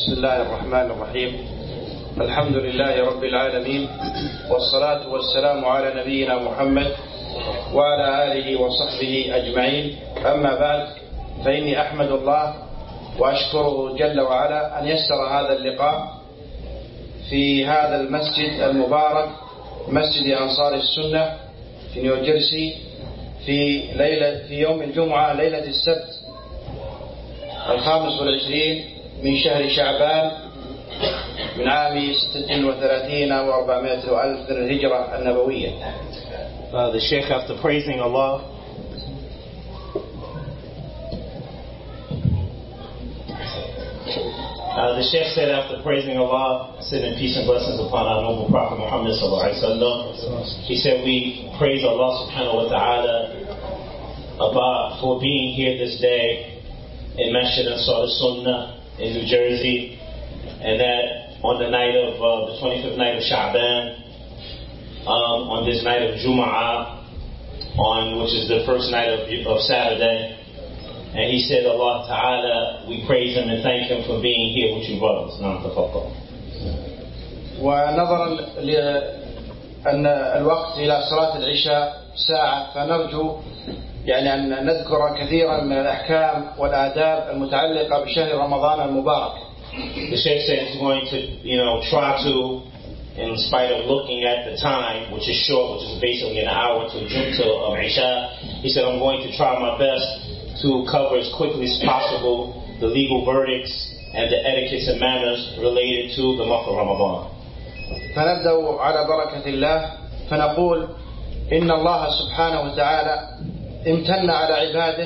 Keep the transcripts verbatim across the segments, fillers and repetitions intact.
بسم الله الرحمن الرحيم. الحمد لله رب العالمين، والصلاة والسلام على نبينا محمد وعلى آله وصحبه أجمعين. أما بعد، فإني أحمد الله وأشكره جل وعلا أن يسر هذا اللقاء في هذا المسجد المبارك، مسجد أنصار السنة في نيوجيرسي، في ليلة في يوم الجمعة ليلة السبت الخامس والعشرين من شهر شعبان من عام ستة وثلاثين وأربعمائة وألف الهجرة النبوية. Uh, the Sheikh, after praising Allah, uh, the Sheikh said after praising Allah, sending peace and blessings upon our noble Prophet Muhammad sallallahu alaihi wasallam, he said we praise Allah subhanahu wa ta'ala about for being here this day in Masjid Ansar Sunnah in New Jersey, and that on the night of uh, the twenty-fifth night of Sha'ban, um, on this night of Jum'ah, on which is the first night of, of Saturday. And he said, Allah Ta'ala, we praise him and thank him for being here with you brothers. ونظرا لأن الوقت إلى صلاة العشاء ساعة، فنرجو يعني أن نذكر كثيرا من الأحكام والآداب المتعلقة بشهر رمضان المبارك. The Sheikh said he's going to, you know, try to, in spite of looking at the time, which is short, which is basically an hour to to um, Isha, he said, I'm going to try my best to cover as quickly as possible the legal verdicts and the etiquettes and manners related to the month of Ramadan. فنبدأ على بركة الله فنقول إن الله سبحانه وتعالى امتن على عباده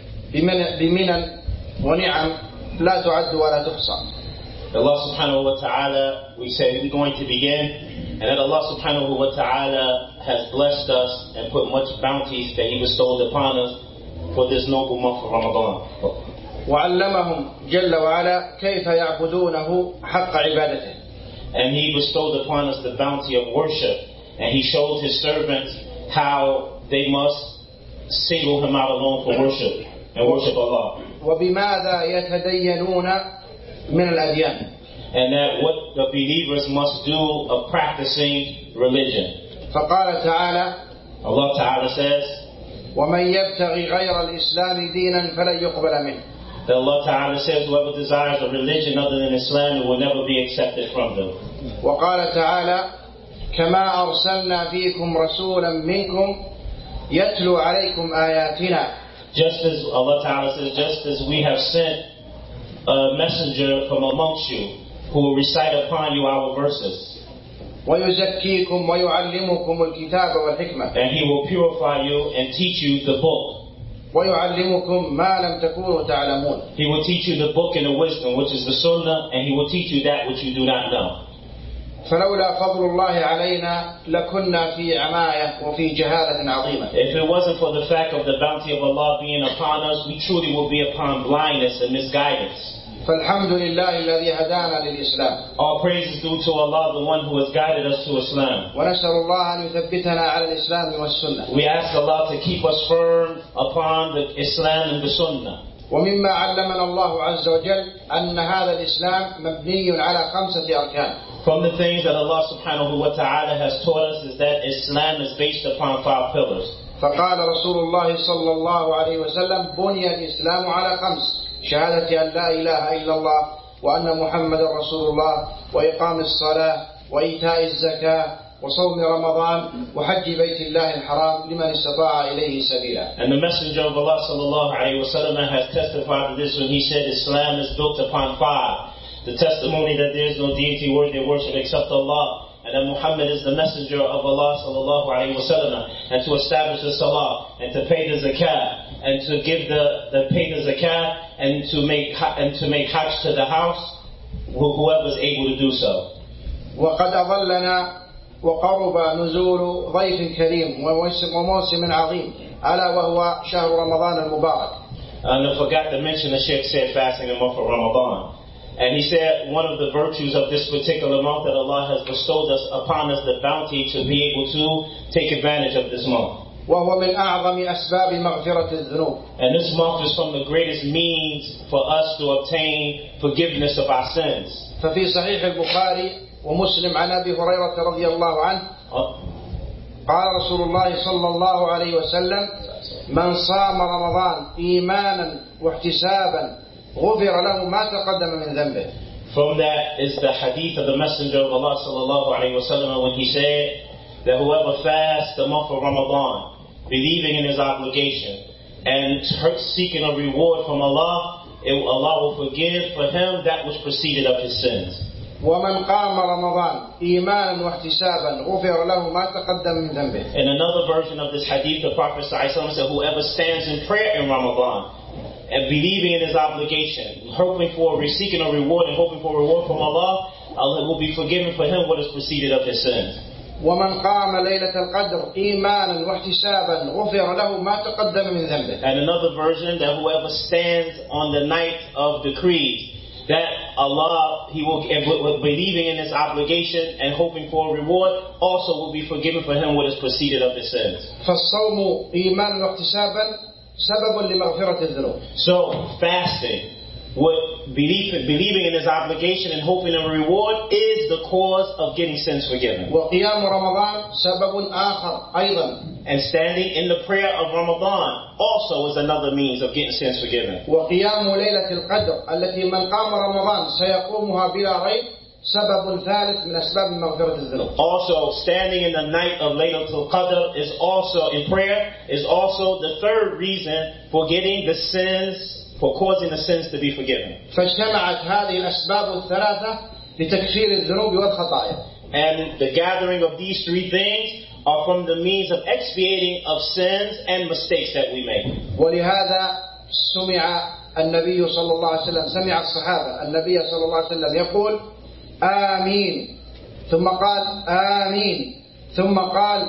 بمنن ونعم لا تعد ولا تحصى. Allah subhanahu wa ta'ala, we say we're going to begin, and that Allah subhanahu wa ta'ala has blessed us and put much bounties that He bestowed upon us for this noble month of Ramadan. وعلمهم جل وعلا كيف يعبدونه حق عبادته. And He bestowed upon us the bounty of worship, and He showed His servants how they must single Him out alone for worship and worship Allah. وبماذا يتدينون من الأديان. And that what the believers must do of practicing religion. فقال تعالى, Allah Ta'ala says, ومن يبتغي غير الإسلام دينا فلن يقبل منه. That Allah Ta'ala says whoever desires a religion other than Islam, it will never be accepted from them. وقال تعالى كما أرسلنا فيكم رسولا منكم يتلو عليكم آياتنا. Just as Allah Ta'ala says, just as we have sent a messenger from amongst you who will recite upon you our verses. ويزكيكم ويعلمكم الكتاب والحكمة. And He will purify you and teach you the book. ويعلمكم ما لم تكونوا تعلمون. He will teach you the book and the wisdom, which is the Sunnah, and He will teach you that which you do not know. فلولا فضل الله علينا لكنا في عماية وفي جهالة عظيمة. If it wasn't for the fact of the bounty of Allah being upon us, we truly will be upon blindness and misguidance. فالحمد لله الذي هدانا للإسلام. All praise is due to Allah, the one who has guided us to Islam. ونسأل الله أن يثبتنا على الإسلام والسنة. We ask Allah to keep us firm upon the Islam and the Sunnah. ومما علمنا الله عز وجل أن هذا الإسلام مبني على خمسة أركان. From the things that Allah subhanahu wa ta'ala has taught us is that Islam is based upon five pillars. فقال رسول الله صلى الله عليه وسلم بني الإسلام على خمس: شهادة أن لا إله إلا الله وأن محمد رسول الله وإقام الصلاة وإيتاء الزكاة وصوم رمضان وحج بيت الله الحرام لمن استطاع إليه سبيلا. And the Messenger of Allah sallallahu alayhi wa sallam has testified to this when he said Islam is built upon five: the testimony that there is no deity worthy of worship except Allah, and that Muhammad is the messenger of Allah sallallahu alayhi wa sallam, and to establish the salah, and to pay the zakah, and to give the, the pay the zakah, and to make and to make hajj to the house, whoever is able to do so. وقد أظلنا وقرب نزول ضيف كريم وموسم عظيم ألا وهو شهر رمضان المبارك. And I forgot to mention the Sheikh said fasting in the month of Ramadan. And he said one of the virtues of this particular month that Allah has bestowed us upon us the bounty to be able to take advantage of this month. وهو من أعظم أسباب مغفرة الذنوب. And this month is from the greatest means for us to obtain forgiveness of our sins. ففي صحيح البخاري ومسلم عن أبي هريرة رضي الله عنه قال رسول الله صلى الله عليه وسلم من صام رمضان إيمانا واحتسابا غفر له ما تقدم من ذنبه. From that is the hadith of the Messenger of Allah sallallahu alaihi wasallam when he said that whoever fasts the month of Ramadan, believing in his obligation and seeking a reward from Allah, it, Allah will forgive for him that which preceded of his sins. ومن قام رمضان إيمانا واحتسابا غفر له ما تقدم من ذنبه. In another version of this hadith, the Prophet ﷺ said, whoever stands in prayer in Ramadan and believing in his obligation, hoping for, seeking a reward and hoping for a reward from Allah, Allah will be forgiven for him what has preceded of his sins. ومن قام ليلة القدر إيمانا واحتسابا غفر له ما تقدم من ذنبه. And another version that whoever stands on the night of decrees, that Allah, he will, believing in his obligation and hoping for a reward, also will be forgiven for him what has preceded of his sins. فالصوم إيمانا واحتسابا سبب لمغفرة الذنوب. So fasting, what belief, believing in his obligation and hoping in a reward, is the cause of getting sins forgiven. وقيام رمضان سبب آخر أيضا. And standing in the prayer of Ramadan also is another means of getting sins forgiven. وقيام ليلة القدر التي من قام رمضان سيقومها بلا ريب سبب ثالث من أسباب مغفرة الذنوب. Also, standing in the night of Laylatul Qadr is also in prayer is also the third reason for getting the sins, for causing the sins to be forgiven. فاجتمعت هذه الأسباب الثلاثة لتكفير الذنوب والخطايا. And the gathering of these three things are from the means of expiating of sins and mistakes that we make. ولهذا سمع النبي صلى الله عليه وسلم سمع الصحابة النبي صلى الله عليه وسلم يقول آمين ثم قال آمين ثم قال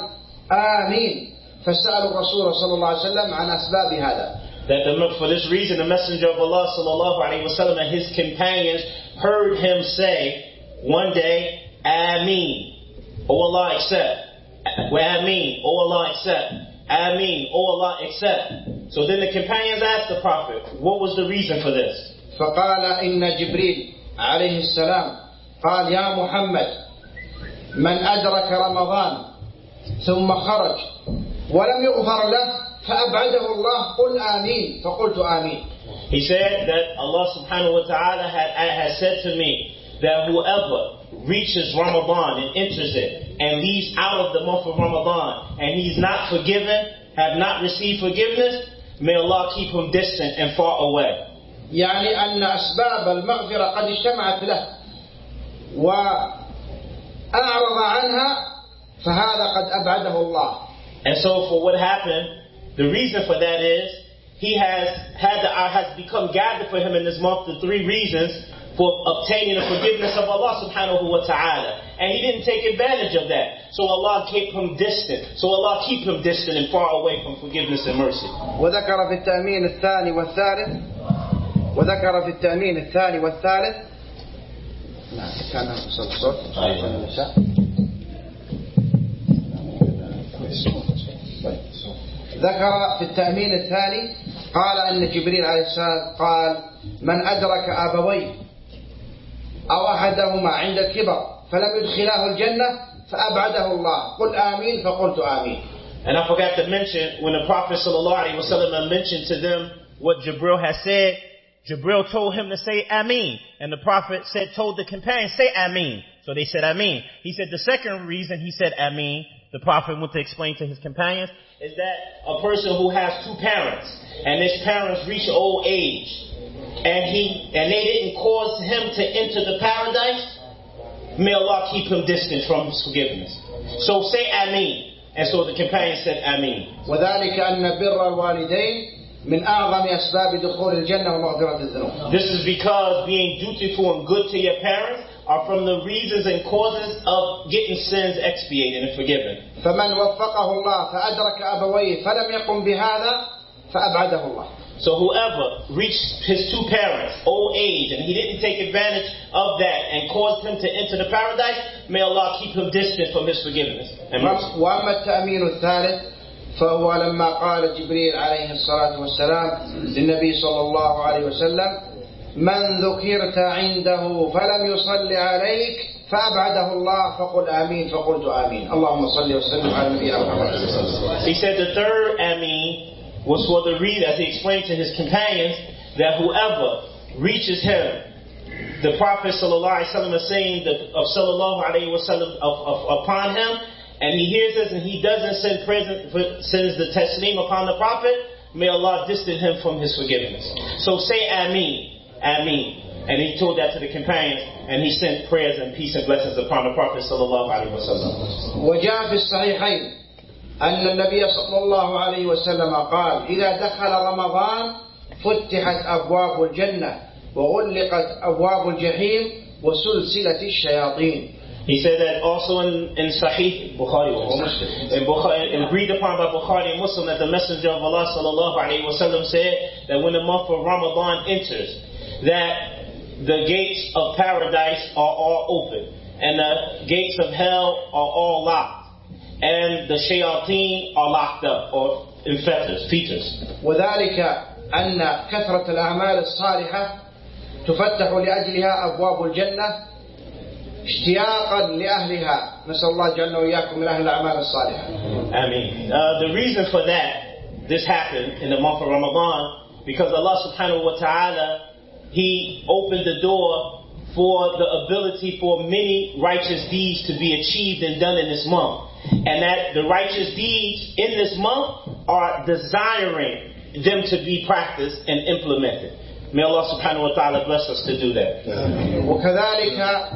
آمين فسألوا الرسول صلى الله عليه وسلم عن أسباب هذا. That the, for this reason the Messenger of Allah sallallahu alaihi wasallam and his companions heard him say one day, Ameen, oh Allah accept. Well, Ameen, oh Allah accept. Ameen, oh Allah accept. So then the companions asked the Prophet, what was the reason for this? فقال إن جبريل عليه السلام قال يا محمد من أدرك رمضان ثم خرج ولم يغفر له فأبعده الله قل آمين فقلت آمين. He said that Allah subhanahu wa ta'ala had, had said to me that whoever reaches Ramadan and enters it and leaves out of the month of Ramadan and he's not forgiven, have not received forgiveness, may Allah keep him distant and far away. يعني أن أسباب المغفرة قد اجتمعت له وأعرض عنها فهذا قد أبعده الله. And so for what happened, the reason for that is he has had the, has become gathered for him in this month the three reasons for obtaining the forgiveness of Allah subhanahu wa ta'ala. And he didn't take advantage of that. So Allah kept him distant. So Allah keep him distant and far away from forgiveness and mercy. وذكر في التأمين الثاني والثالث وذكر في التأمين الثاني والثالث نعم كان الصوت ذكر في التأمين الثاني قال أن جبريل عليه السلام قال من أدرك أبويه أو أحدهما عند الكبر فلم يدخلاه الجنة فأبعده الله قل آمين فقلت آمين. And I forgot to mention when the Prophet sallallahu alaihi wasallam mentioned to them what Jibril had said, Jibril told him to say Ameen, and the Prophet said told the companions say Ameen. So they said Ameen. He said the second reason he said Ameen, the Prophet went to explain to his companions, is that a person who has two parents and his parents reach old age and he and they didn't cause him to enter the paradise, may Allah keep him distant from his forgiveness. So say Ameen. And so the companions said Ameen. وذلك أن بر الوالدين من أعظم أسباب دخول الجنة ومغفرة الذنوب. This is because being dutiful and good to your parents are from the reasons and causes of getting sins expiated and forgiven. فمن وفقه الله فأدرك أبويه فلم يقم بهذا فأبعده الله. So whoever reached his two parents, old age, and he didn't take advantage of that and caused him to enter the paradise, may Allah keep him distant from his forgiveness. And وأما التأمين الثالث فهو لما قال جبريل عليه الصلاة والسلام للنبي صلى الله عليه وسلم: من ذكرت عنده فلم يصلي عليك فأبعده الله فقل آمين، فقلت آمين. اللهم صل وسلم على نبينا محمد. He said the third Ameen was for the reason, as he explained to his companions, that whoever reaches him, the Prophet sallallahu alaihi wasallam is saying that of sallallahu alaihi wasallam of, of, upon him, and he hears this and he doesn't send present, sends the taslim upon the Prophet, may Allah distance him from his forgiveness. So say Ameen, Ameen. And he told that to the companions, and he sent prayers and peace and blessings upon the Prophet sallallahu alaihi wasallam. وجاء في الصحيحين أن النبي صلى الله عليه وسلم قال: إذا دخل رمضان فتحت أبواب الجنة وغلقت أبواب الجحيم وسلسلة الشياطين. He said that also in, in Sahih Bukhari or Muslim, in Bukhari, and agreed upon by Bukhari and Muslim, that the Messenger of Allah sallallahu alaihi wasallam said that when the month of Ramadan enters, that the gates of paradise are all open, and the gates of hell are all locked, and the shayateen are locked up, or in fetters, fetters. وذلك أن كثرة الأعمال الصالحة تفتح لأجلها أبواب الجنة اشتياقا لأهلها. نسأل الله جل وإياكم من أهل الأعمال الصالحة. Ameen. Uh, the reason for that, this happened in the month of Ramadan, because Allah subhanahu wa ta'ala, He opened the door for the ability for many righteous deeds to be achieved and done in this month. And that the righteous deeds in this month are desiring them to be practiced and implemented. May Allah subhanahu wa ta'ala bless us to do that. وكذلك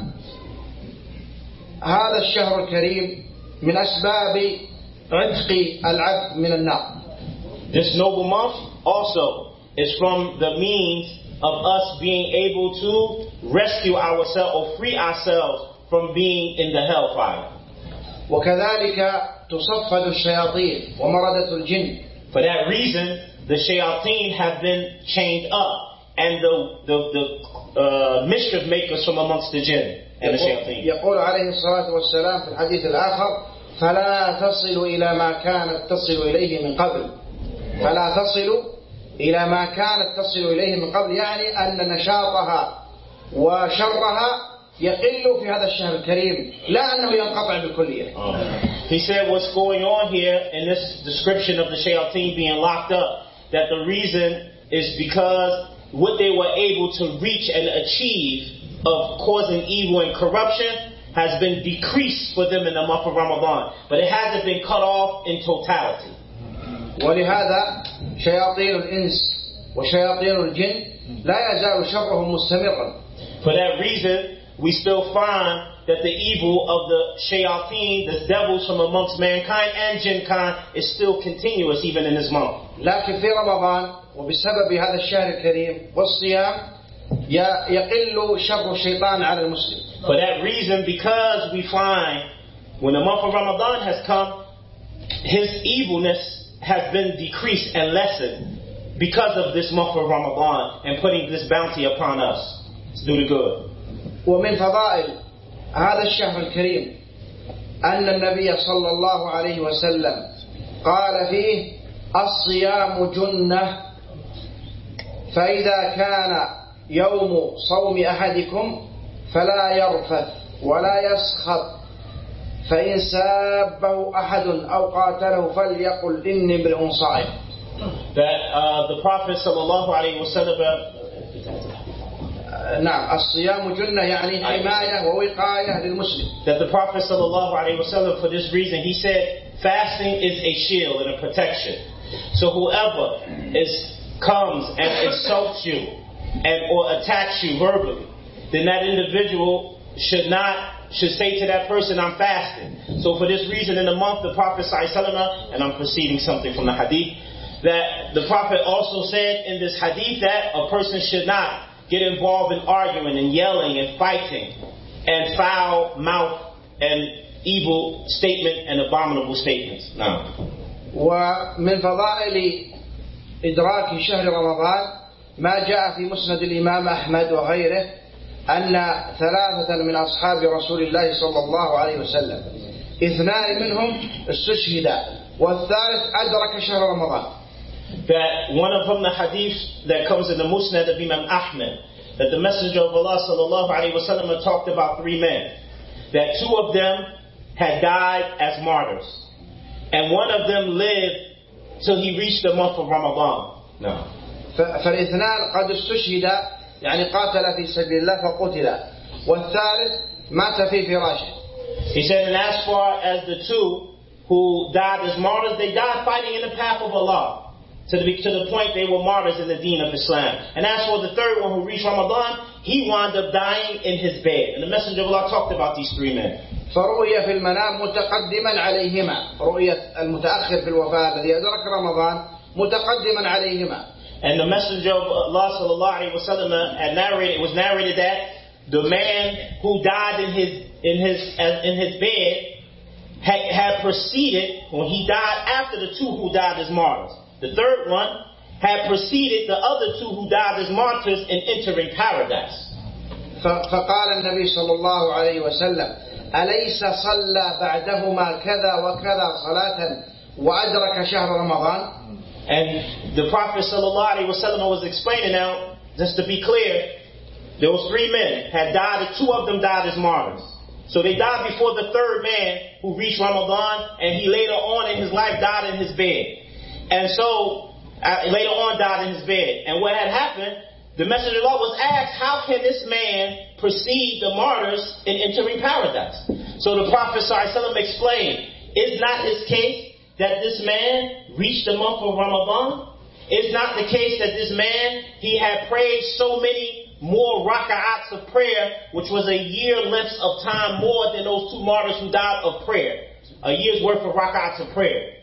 هذا الشهر الكريم من أسباب عتق العبد من النار. This noble month also is from the means of us being able to rescue ourselves or free ourselves from being in the hellfire. وكذلك تصفد الشياطين ومردة الجن. For that reason, the shayateen have been chained up, and the the, the uh, mischief makers from amongst the jinn and the shayateen. يقول عليه الصلاة والسلام في الحديث الآخر: فلا تصل إلى ما كانت تصل إليه من قبل. فلا تصل إلى ما كانت تصل إليه من قبل، يعني أن نشاطها وشرها يقل في هذا الشهر الكريم، لا أنه ينقطع بالكلية. He said what's going on here in this description of the shayateen being locked up, that the reason is because what they were able to reach and achieve of causing evil and corruption has been decreased for them in the month of Ramadan, but it hasn't been cut off in totality. ولهذا شياطين الإنس وشياطين الجن لا يزال شرهم مستمرا. For that reason, we still find that the evil of the shayateen, the devils from amongst mankind and jinkind, is still continuous even in this month. لكن في رمضان وبسبب هذا الشهر الكريم والصيام يقل شر الشيطان على المسلم. For that reason, because we find when the month of Ramadan has come, his evilness has been decreased and lessened because of this month of Ramadan and putting this bounty upon us to do the good. ومن فضائل هذا الشهر الكريم أن النبي صلى الله عليه وسلم قال فيه: الصيام جنة، فإذا كان يوم صوم أحدكم فلا يرفث ولا يسخط، فإن سابه أحد أو قاتله فليقل إني امرئ صائم. That uh, the Prophet sallallahu alaihi wasallam. نعم الصيام جنة يعني حماية ووقاية للمسلم. That the Prophet sallallahu alaihi wasallam, for this reason, he said fasting is a shield and a protection. So whoever is comes and insults you and or attacks you verbally, then that individual should not should say to that person, I'm fasting. So for this reason, in the month, the Prophet sallallahu alaihi wasallam, and I'm preceding something from the hadith, that the Prophet also said in this hadith that a person should not get involved in arguing and yelling and fighting and foul mouth and evil statement and abominable statements. Now, ومن فضائل إدراك شهر رمضان ما جاء في مسند الإمام أحمد وغيره أن ثلاثة من أصحاب رسول الله صلى الله عليه وسلم اثنان منهم استشهدا والثالث أدرك شهر رمضان. That one of them, the hadith that comes in the Musnad of Imam Ahmed, that the Messenger of Allah sallallahu alaihi wasallam talked about three men. That two of them had died as martyrs, and one of them lived till he reached the month of Ramadan. No. فالاثنان قد استشهد يعني قاتل في سبيل الله فقتل والثالث مات في فراشه. He said, and as far as the two who died as martyrs, they died fighting in the path of Allah. To the, to the point they were martyrs in the deen of Islam. And as for the third one who reached Ramadan, he wound up dying in his bed. And the Messenger of Allah talked about these three men. فرؤي في المنام متقدما عليهما. رؤية المتأخر في الوفاة الذي أدرك رمضان متقدما عليهما. And the Messenger of Allah sallallahu alaihi wasallam had narrated, it was narrated that the man who died in his in his in his bed had, had preceded, when he died after the two who died as martyrs. The third one had preceded the other two who died as martyrs in entering paradise. فقال النبي صلى الله عليه وسلم أليس صلى بعدهما كذا وكذا صلاة وأدرك شهر رمضان. And the Prophet sallallahu alaihi wasallam was explaining now, just to be clear, those three men had died, two of them died as martyrs. So they died before the third man who reached Ramadan, and he later on in his life died in his bed. And so, uh, later on died in his bed. And what had happened, the Messenger of Allah was asked, how can this man precede the martyrs in entering paradise? So the Prophet ﷺ explained, is not his case that this man reached the month of Ramadan? Is not the case that this man, he had prayed so many more raka'ats of prayer, which was a year length of time more than those two martyrs who died of prayer. A year's worth of raka'ats of prayer.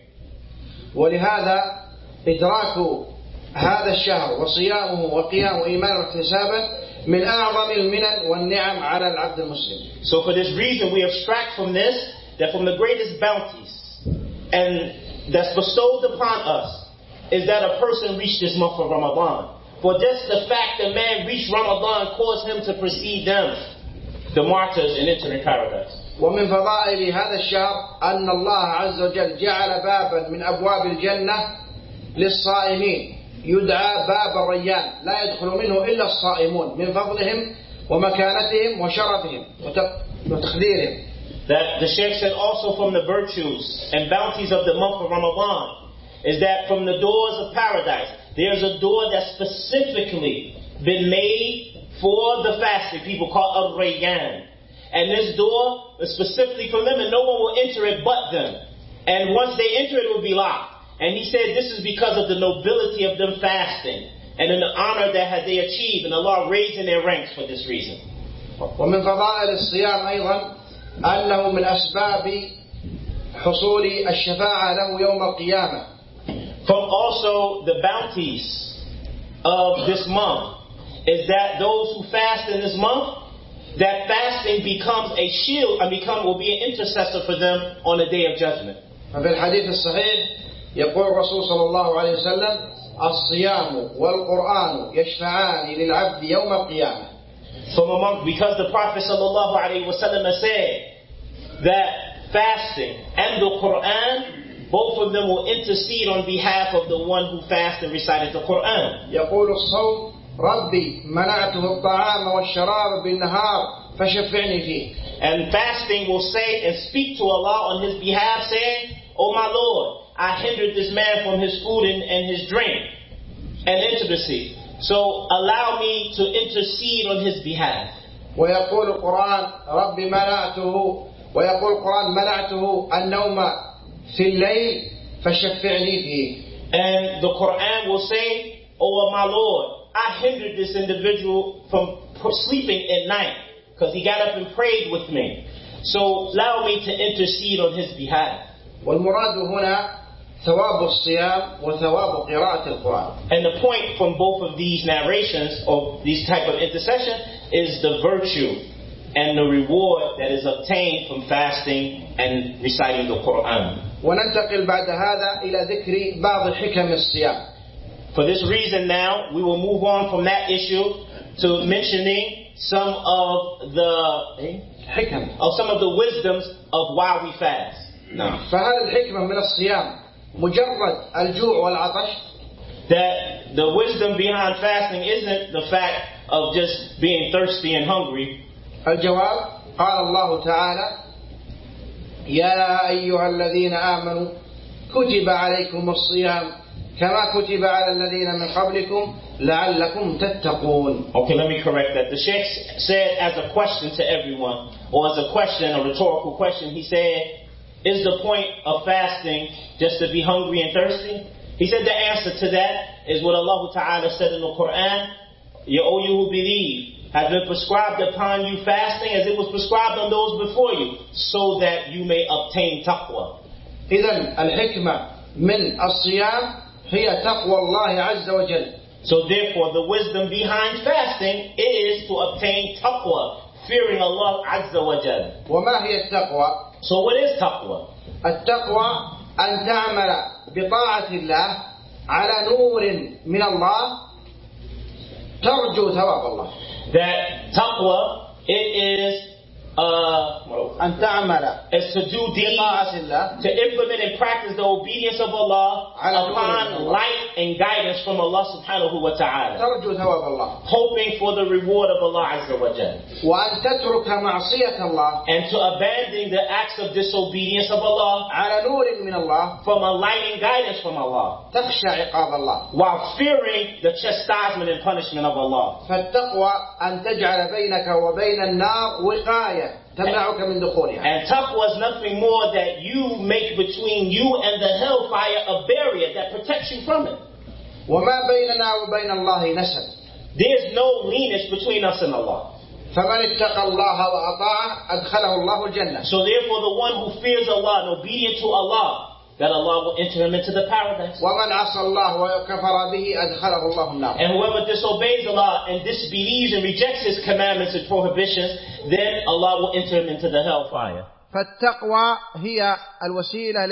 ولهذا إدراك هذا الشهر وصيامه وقيامه إيمانا واحتسابا من أعظم المنن والنعم على العبد المسلم. So for this reason we abstract from this that from the greatest bounties and that's bestowed upon us is that a person reached this month of Ramadan. For just the fact that man reached Ramadan caused him to precede them, the martyrs, in entering paradise. ومن فضائل هذا الشهر أن الله عز وجل جعل بابا من أبواب الجنة للصائمين يدعى باب الريان لا يدخل منه إلا الصائمون من فضلهم ومكانتهم وشرفهم وتقديرهم. That the Shaykh said also from the virtues and bounties of the month of Ramadan is that from the doors of paradise there's a door that's specifically been made for the fasting. People call it Rayyan. And this door is specifically for them, and no one will enter it but them. And once they enter it, it will be locked. And he said this is because of the nobility of them fasting and in the honor that they achieved, and Allah raising their ranks for this reason. ومن فضائل الصيام أيضا أنه من أسباب حصول الشفاعة له يوم القيامة. From also the bounties of this month is that those who fast in this month, that fasting becomes a shield and become will be an intercessor for them on the day of judgment. ففي الحديث الصحيح يقول الرسول صلى الله عليه وسلم الصيام والقرآن يشفعان للعبد يوم القيامة. From among, because the Prophet sallallahu alaihi wasallam has said that fasting and the Quran, both of them will intercede on behalf of the one who fasted and recited the Quran. يقول الصوم ربي منعته الطعام والشراب بالنهار فشفعني فيه. And fasting will say and speak to Allah on his behalf, saying, "Oh my Lord, I hindered this man from his food and, and his drink and intimacy. So allow me to intercede on his behalf." ويقول القرآن ربي منعته ويقول القرآن منعته النوم في الليل فشفعني فيه. And the Quran will say, "Oh my Lord, I hindered this individual from sleeping at night because he got up and prayed with me. So allow me to intercede on his behalf." والمراد هنا ثواب الصيام وثواب قراءة القرآن. And the point from both of these narrations of these type of intercession is the virtue and the reward that is obtained from fasting and reciting the Quran. وننتقل بعد هذا إلى ذكر بعض حكم الصيام. For this reason now, we will move on from that issue to mentioning some of the حكم of some of the wisdoms of why we fast. نعم. فهذه الحكمة من الصيام مجرد الجوع والعطش؟ That the wisdom behind fasting isn't the fact of just being thirsty and hungry. الجواب قال الله تعالى يا أيها الذين آمنوا كتب عليكم الصيام كما كتب على الذين من قبلكم لعلكم تتقون. Okay, let me correct that. The Sheikh said as a question to everyone, or as a question, a rhetorical question, he said, is the point of fasting just to be hungry and thirsty? He said the answer to that is what Allah Ta'ala said in the Quran, "Ya O you who believe, has been prescribed upon you fasting as it was prescribed on those before you, so that you may obtain taqwa." إذن الحكمة من الصيام هي تقوى الله عز وجل. So therefore, the wisdom behind fasting is to obtain taqwa, fearing Allah Azza wa Jal. وما هي التقوى؟ So what is taqwa? التقوى أن تعمل بطاعة الله على نور من الله ترجو ثواب الله. That taqwa, it is uh, أن تعمل is to do deeds, بطاعة الله, to implement and practice the obedience of Allah upon light and guidance from Allah subhanahu wa ta'ala, ترجو ثواب الله, hoping for the reward of Allah azza wa jal. وأن تترك معصية الله, and to abandon the acts of disobedience of Allah على نور من الله, from a light and guidance from Allah, تخشى عقاب الله, while fearing the chastisement and punishment of Allah. فالتقوى أن تجعل بينك وبين النار وقاية تمنعك من دخولها. And taqwa is nothing more that you make between you and the hellfire a barrier that protects you from it. وما بيننا وبين الله نسب. There's no lineage between us and Allah. فمن اتقى الله وأطاعه أدخله الله الجنة. So therefore, the one who fears Allah and obedient to Allah, that Allah will enter him into the paradise. ومن عصى الله وكفر به أدخله الله النار. And whoever disobeys Allah and disbelieves and rejects His commandments and prohibitions, then Allah will enter him into the hellfire. فالتقوى هي الوسيلة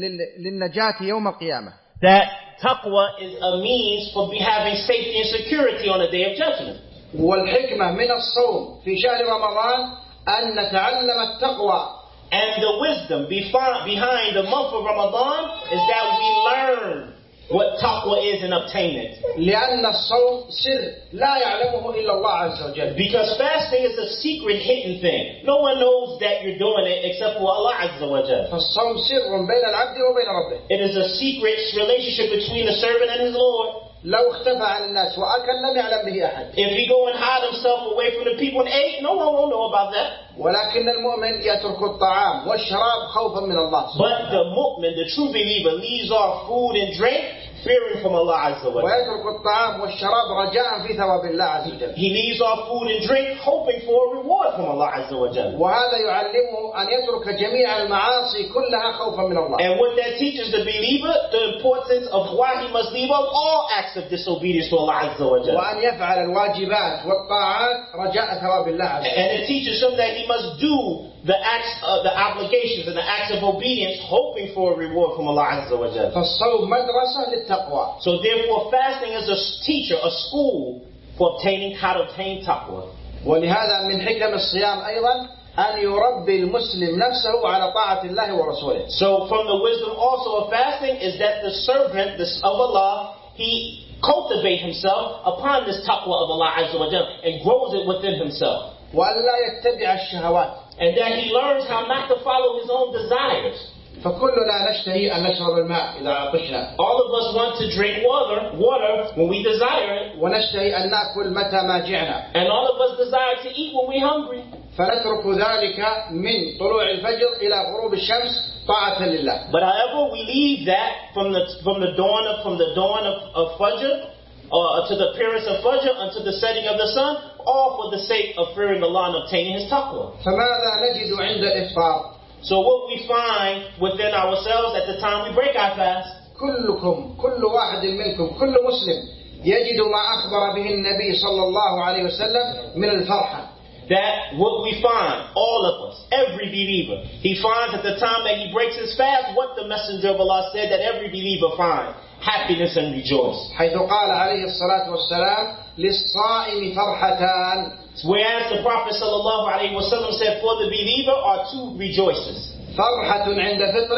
للنجاة يوم القيامة. That taqwa is a means for be having safety and security on the day of judgment. والحكمة من الصوم في شهر رمضان أن نتعلم التقوى. And the wisdom behind the month of Ramadan is that we learn what taqwa is and obtain it. لأن الصوم سر لا يعلمه إلا الله عز وجل. Because fasting is a secret hidden thing. No one knows that you're doing it except for Allah Azza wa Jal. فالصوم سر بين العبد وبين ربه. It is a secret relationship between the servant and his Lord. لو اختفى عن الناس وأكل لم يعلم به أحد. If he go and hide himself away from the people and ate, no one will know about that. ولكن المؤمن يترك الطعام والشراب خوفا من الله. But the mu'min, the true believer, leaves off food and drink, fearing from Allah Azza wa Jalla. ويترك الطعام والشراب رجاء في ثواب الله عز وجل. He leaves off food and drink, hoping for a reward from Allah Azza wa Jalla. وهذا يعلمه أن يترك جميع المعاصي كلها خوفا من الله. And what that teaches the believer, the importance of why he must leave off all acts of disobedience to Allah Azza wa Jalla. وأن يفعل الواجبات والطاعات رجاء ثواب الله عز وجل. And it teaches him that he must do the acts, uh, the obligations and the acts of obedience, hoping for a reward from Allah Azza wa Jalla. فالصوم مدرسة للتقوى. So therefore, fasting is a teacher, a school for obtaining how to obtain taqwa. ولهذا من حكم الصيام أيضا أن يربي المسلم نفسه على طاعة الله ورسوله. So from the wisdom also of fasting is that the servant of Allah, he cultivate himself upon this taqwa of Allah Azza wa Jalla and grows it within himself. وألا يتبع الشهوات. And that he learns how not to follow his own desires. فكلنا نشتهي أن نشرب الماء إذا عطشنا. All of us want to drink water, water when we desire it. ونشتهي أن نأكل متى ما جعنا. And all of us desire to eat when we're hungry. فنترك ذلك من طلوع الفجر إلى غروب الشمس طاعة لله. But however we leave that from the from the dawn of from the dawn of, of Fajr uh, to the appearance of Fajr until the setting of the sun, all for the sake of fearing Allah and obtaining His taqwa. فماذا نجد عند الإفطار؟ So what we find within ourselves at the time we break our fast. كلكم كل واحد منكم كل مسلم يجد ما أخبر به النبي صلى الله عليه وسلم من الفرحة. That what we find, all of us, every believer, he finds at the time that he breaks his fast what the Messenger of Allah said that every believer finds, happiness and rejoice. حيث قال عليه الصلاة والسلام للصائم فرحتان. Whereas the Prophet sallallahu alaihi wasallam said for the believer are two rejoices. فرحة عند فطره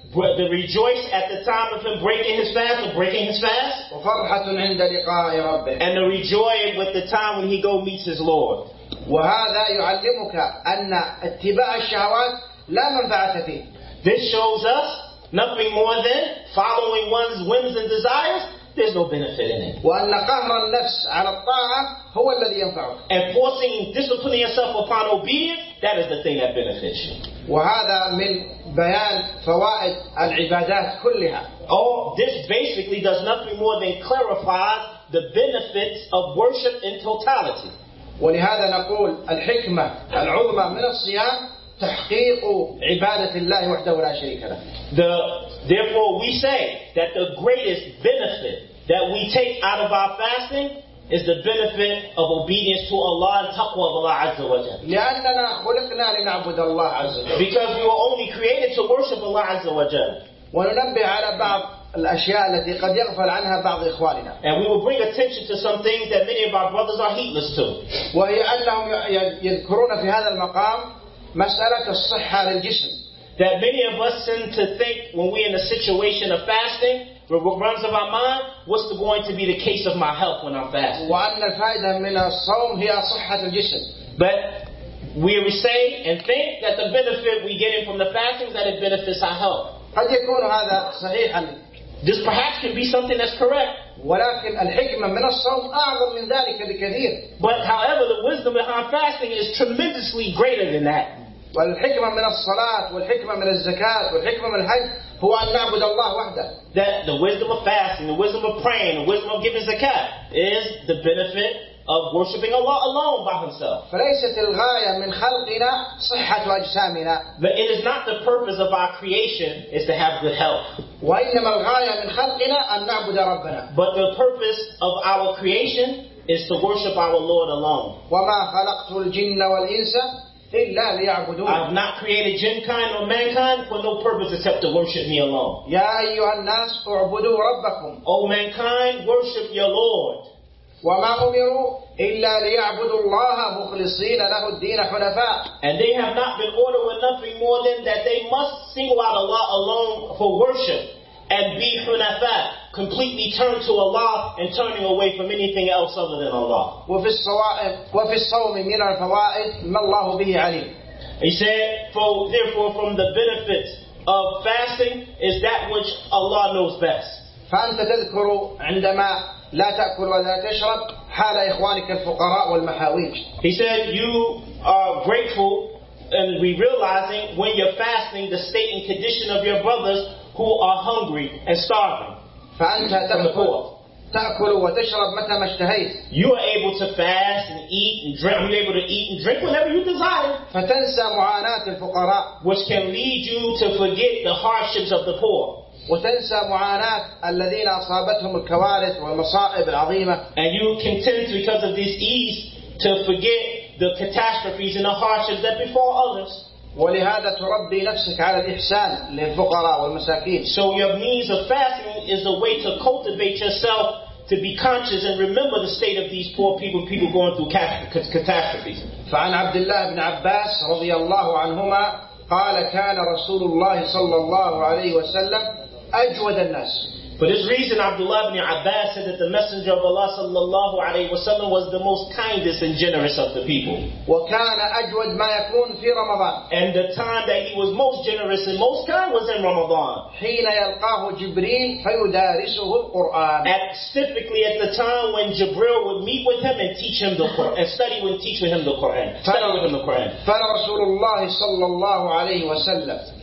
the rejoice at the time of him breaking his fast or breaking his fast, وفرحة عند لقاء ربه. and the rejoice with the time when he go meets his Lord. وهذا يعلمك أن اتباع الشهوات لا منفعة فيه. This shows us nothing more than following one's whims and desires. There's no benefit in it. وأن قهر النفس على الطاعة هو الذي ينفعك. And forcing, disciplining yourself upon obedience, that is the thing that benefits you. وهذا من بيان فوائد العبادات كلها. All this basically does nothing more than clarify the benefits of worship in totality. ولهذا نقول الحكمة العظمى من الصيام تحقيق عبادة الله وحده لا شريك له. The, therefore, we say that the greatest benefit that we take out of our fasting is the benefit of obedience to Allah and taqwa of Allah Azza wa Jalla. لأننا خلقنا لنعبد الله عز وجل. Because we were only created to worship Allah Azza wa Jalla. وننبه على بعض الأشياء التي قد يغفل عنها بعض إخواننا. And we will bring attention to some things that many of our brothers are heedless to. وهي أنهم يذكرون في هذا المقام مسألة الصحة للجسم. That many of us tend to think when we're in a situation of fasting, what runs of our mind, what's going to be the case of my health when I'm fasting? وأن الفائدة من الصوم هي صحة الجسم. But we say and think that the benefit we get in from the fasting is that it benefits our health. قد يكون هذا صحيحا. This perhaps can be something that's correct. ولكن الحكمة من الصوم أعظم من ذلك بكثير. But however, the wisdom behind fasting is tremendously greater than that. والحكمة من الصلاة والحكمة من الزكاة والحكمة من الحج هو أن نعبد الله وحده. That the wisdom of fasting, the wisdom of praying, the wisdom of giving zakat is the benefit of worshiping Allah alone by Himself. فليست الغاية من خلقنا صحة أجسامنا. But it is not the purpose of our creation is to have good health. وإنما الغاية من خلقنا أن نعبد ربنا. But the purpose of our creation is to worship our Lord alone. وما خلقت الجن والإنس إلا ليعبدون. I have not created jinkind or mankind for no purpose except to worship me alone. يا أيها الناس اعبدوا ربكم. O mankind, worship your Lord. وما أمروا إلا ليعبدوا الله مخلصين له الدين حنفاء. And they have not been ordered with nothing more than that they must single out Allah alone for worship and be hunafa, completely turn to Allah and turning away from anything else other than Allah. وفي الصوائم وفي الصوم من الفوائد ما الله به عليم. He said, for, therefore from the benefits of fasting is that which Allah knows best. فأنت تذكر عندما لا تأكل ولا تشرب حال إخوانك الفقراء والمحاويج. He said you are grateful and we realizing when you're fasting the state and condition of your brothers who are hungry and starving. فأنت تأكل تأكل وتشرب متى ما اشتهيت. You are able to fast and eat and drink. You're able to eat and drink whenever you desire. فتنسى معاناة الفقراء. Which can lead you to forget the hardships of the poor. وتنسى معاناة الذين أصابتهم الكوارث والمصائب العظيمة. And you can tend because of this ease to forget the catastrophes and the hardships that befall others. ولهذا تربي نفسك على الإحسان للفقراء والمساكين. So your means of fasting is a way to cultivate yourself to be conscious and remember the state of these poor people, people going through catastrophes. فعن عبد الله بن عباس رضي الله عنهما قال كان رسول الله صلى الله عليه وسلم أجود الناس. For this reason, Abdullah ibn Abbas said that the Messenger of Allah sallallahu alayhi wa sallam was the most kindest and generous of the people. وكان أجود ما يكون في رمضان. And the time that he was most generous and most kind was in Ramadan. حين يلقاه جبريل فيدارسه القرآن. At, specifically at the time when Jibril would meet with him and teach him the Quran, and study and teach with him the Quran. Study with him the Quran. فرسول الله صلى الله عليه وسلم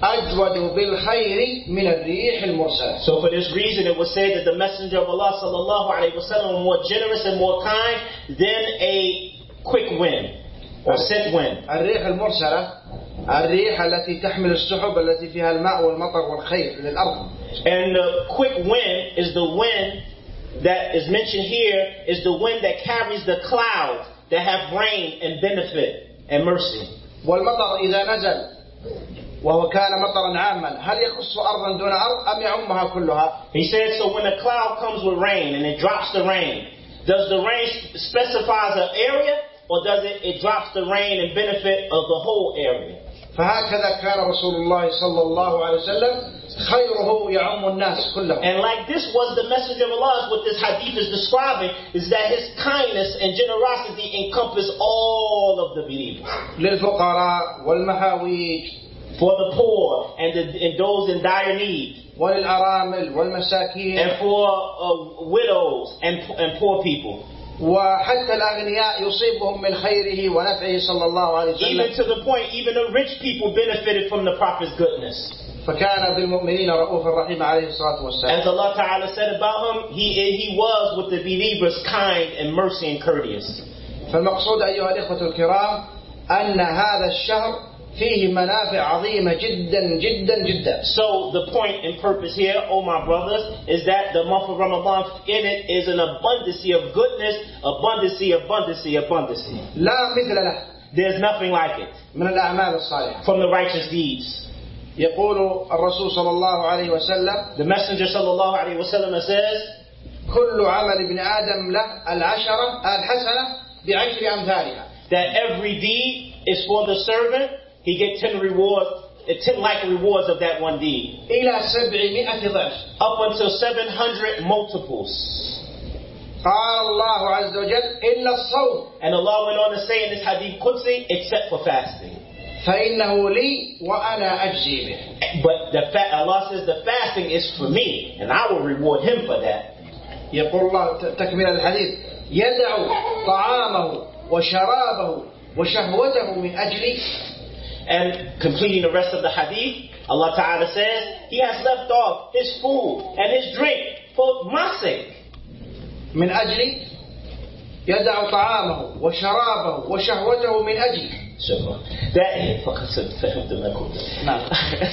أجود بالخير من الريح المرسلة. So for this reason it was said that the Messenger of Allah sallallahu alayhi wa sallam was more generous and more kind than a quick wind or sent wind. الريح المرسلة الريح التي تحمل السحب التي فيها الماء والمطر والخير للأرض. And the quick wind is the wind that is mentioned here is the wind that carries the clouds that have rain and benefit and mercy. والمطر إذا نزل وهو كان مطرا عاما هل يخص أرضا دون أرض أم يعمها كلها؟ He said, so when a cloud comes with rain and it drops the rain, does the rain specify an area or does it, it drops the rain and benefit of the whole area? فهكذا كان رسول الله صلى الله عليه وسلم خيره يعم الناس كلهم. And like this was the message of Allah, what this hadith is describing, is that his kindness and generosity encompass all of the believers. للفقراء والمحاويج, for the poor and, the, and those in dire need, وللأرامل والمساكين, and for uh, widows and, and poor people. وحتى الأغنياء يصيبهم من خيره ونفعه صلى الله عليه وسلم. Even to the point, even the rich people benefited from the Prophet's goodness. فكان بالمؤمنين رؤوف رحيم عليه الصلاة والسلام. As Allah Ta'ala said about him, he, he was with the believers kind and mercy and courteous. فالمقصود أيها الإخوة الكرام أن هذا الشهر فيه منافع عظيمة جدا جدا جدا. So the point and purpose here, oh my brothers, is that the month of Ramadan in it is an abundance of goodness, abundance, abundance, abundance. لا مثل له. There's nothing like it. من الأعمال الصالحة. From the righteous deeds. يقول الرسول صلى الله عليه وسلم, the Messenger صلى الله عليه وسلم says, كل عمل ابن آدم له العشرة الحسنة بعشر أمثالها. That every deed is for the servant. He gets ten rewards, ten like rewards of that one deed. إلى سبعمائة ضعف. Up until seven hundred multiples. قال الله عز وجل إلا الصوم. And Allah went on to say in this hadith Qudsi, except for fasting. فإنه لي وأنا أجزي به. But the fa- Allah says the fasting is for me, and I will reward him for that. يقول الله تكمل الحديث يدع طعامه وشرابه وشهوته من أجلي. And completing the rest of the hadith, Allah Ta'ala says, He has left off His food and His drink for my sake. من أجلي يدع طعامه وشرابه وشهوته من أجلي. شكرا. That فهمت منكم. نعم.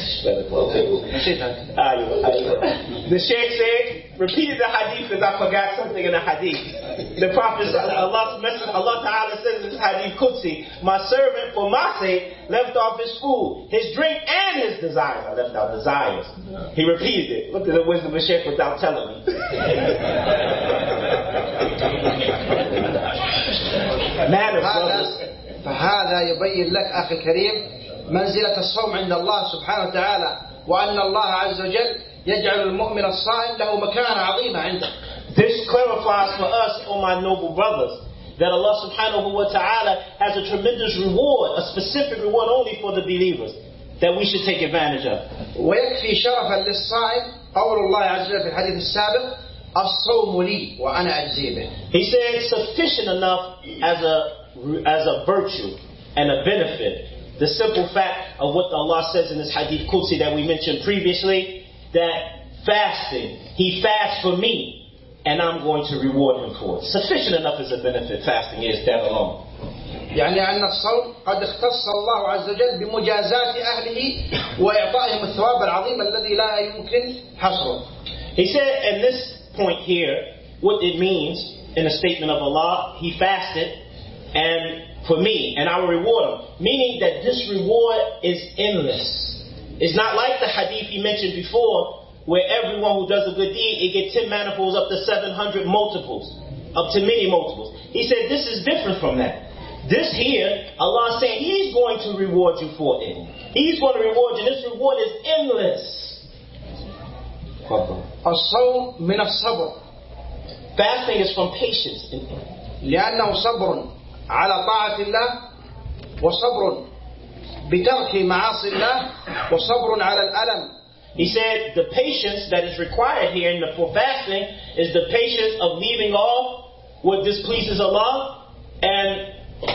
أيوة أيوة. The Shaykh said, repeated the hadith because I forgot something in the hadith. The Prophet, Allah's Messenger, Allah Ta'ala says in this hadith Qudsi, my servant for my sake left off his food, his drink, and his desires. I left out desires. He repeated it. Look at the wisdom of Shaykh without telling me. Matters, brothers. فهذا يبين لك أخي الكريم منزلة الصوم عند الله سبحانه وتعالى وأن الله عز وجل يجعل المؤمن الصائم له مكانة عظيمة عنده. This clarifies for us, oh my noble brothers, that Allah subhanahu wa ta'ala has a tremendous reward, a specific reward only for the believers that we should take advantage of. ويكفي شرفا للصائم قول الله عز وجل في الحديث السابق الصوم لي وأنا أجزي به. He said sufficient enough as a as a virtue and a benefit, the simple fact of what Allah says in this hadith Qudsi that we mentioned previously, that fasting, he fasts for me and I'm going to reward him for it. Sufficient enough as a benefit fasting is, that alone. يعني أن الصوم قد اختص الله عز وجل بمجازات أهله وإعطائهم الثواب العظيم الذي لا يمكن حصره. He said in this point here, what it means in the statement of Allah, he fasted and for me, and I will reward him. Meaning that this reward is endless. It's not like the hadith he mentioned before, where everyone who does a good deed, it gets ten manifolds up to seven hundred multiples, up to many multiples. He said this is different from that. This here, Allah is saying He's going to reward you for it. He's going to reward you. This reward is endless. الصوم من الصبر. Fasting is from patience. لأنه صبر على طاعة الله وصبر بترك معاصي الله وصبر على الألم. He said the patience that is required here in the for fasting is the patience of leaving off what displeases Allah and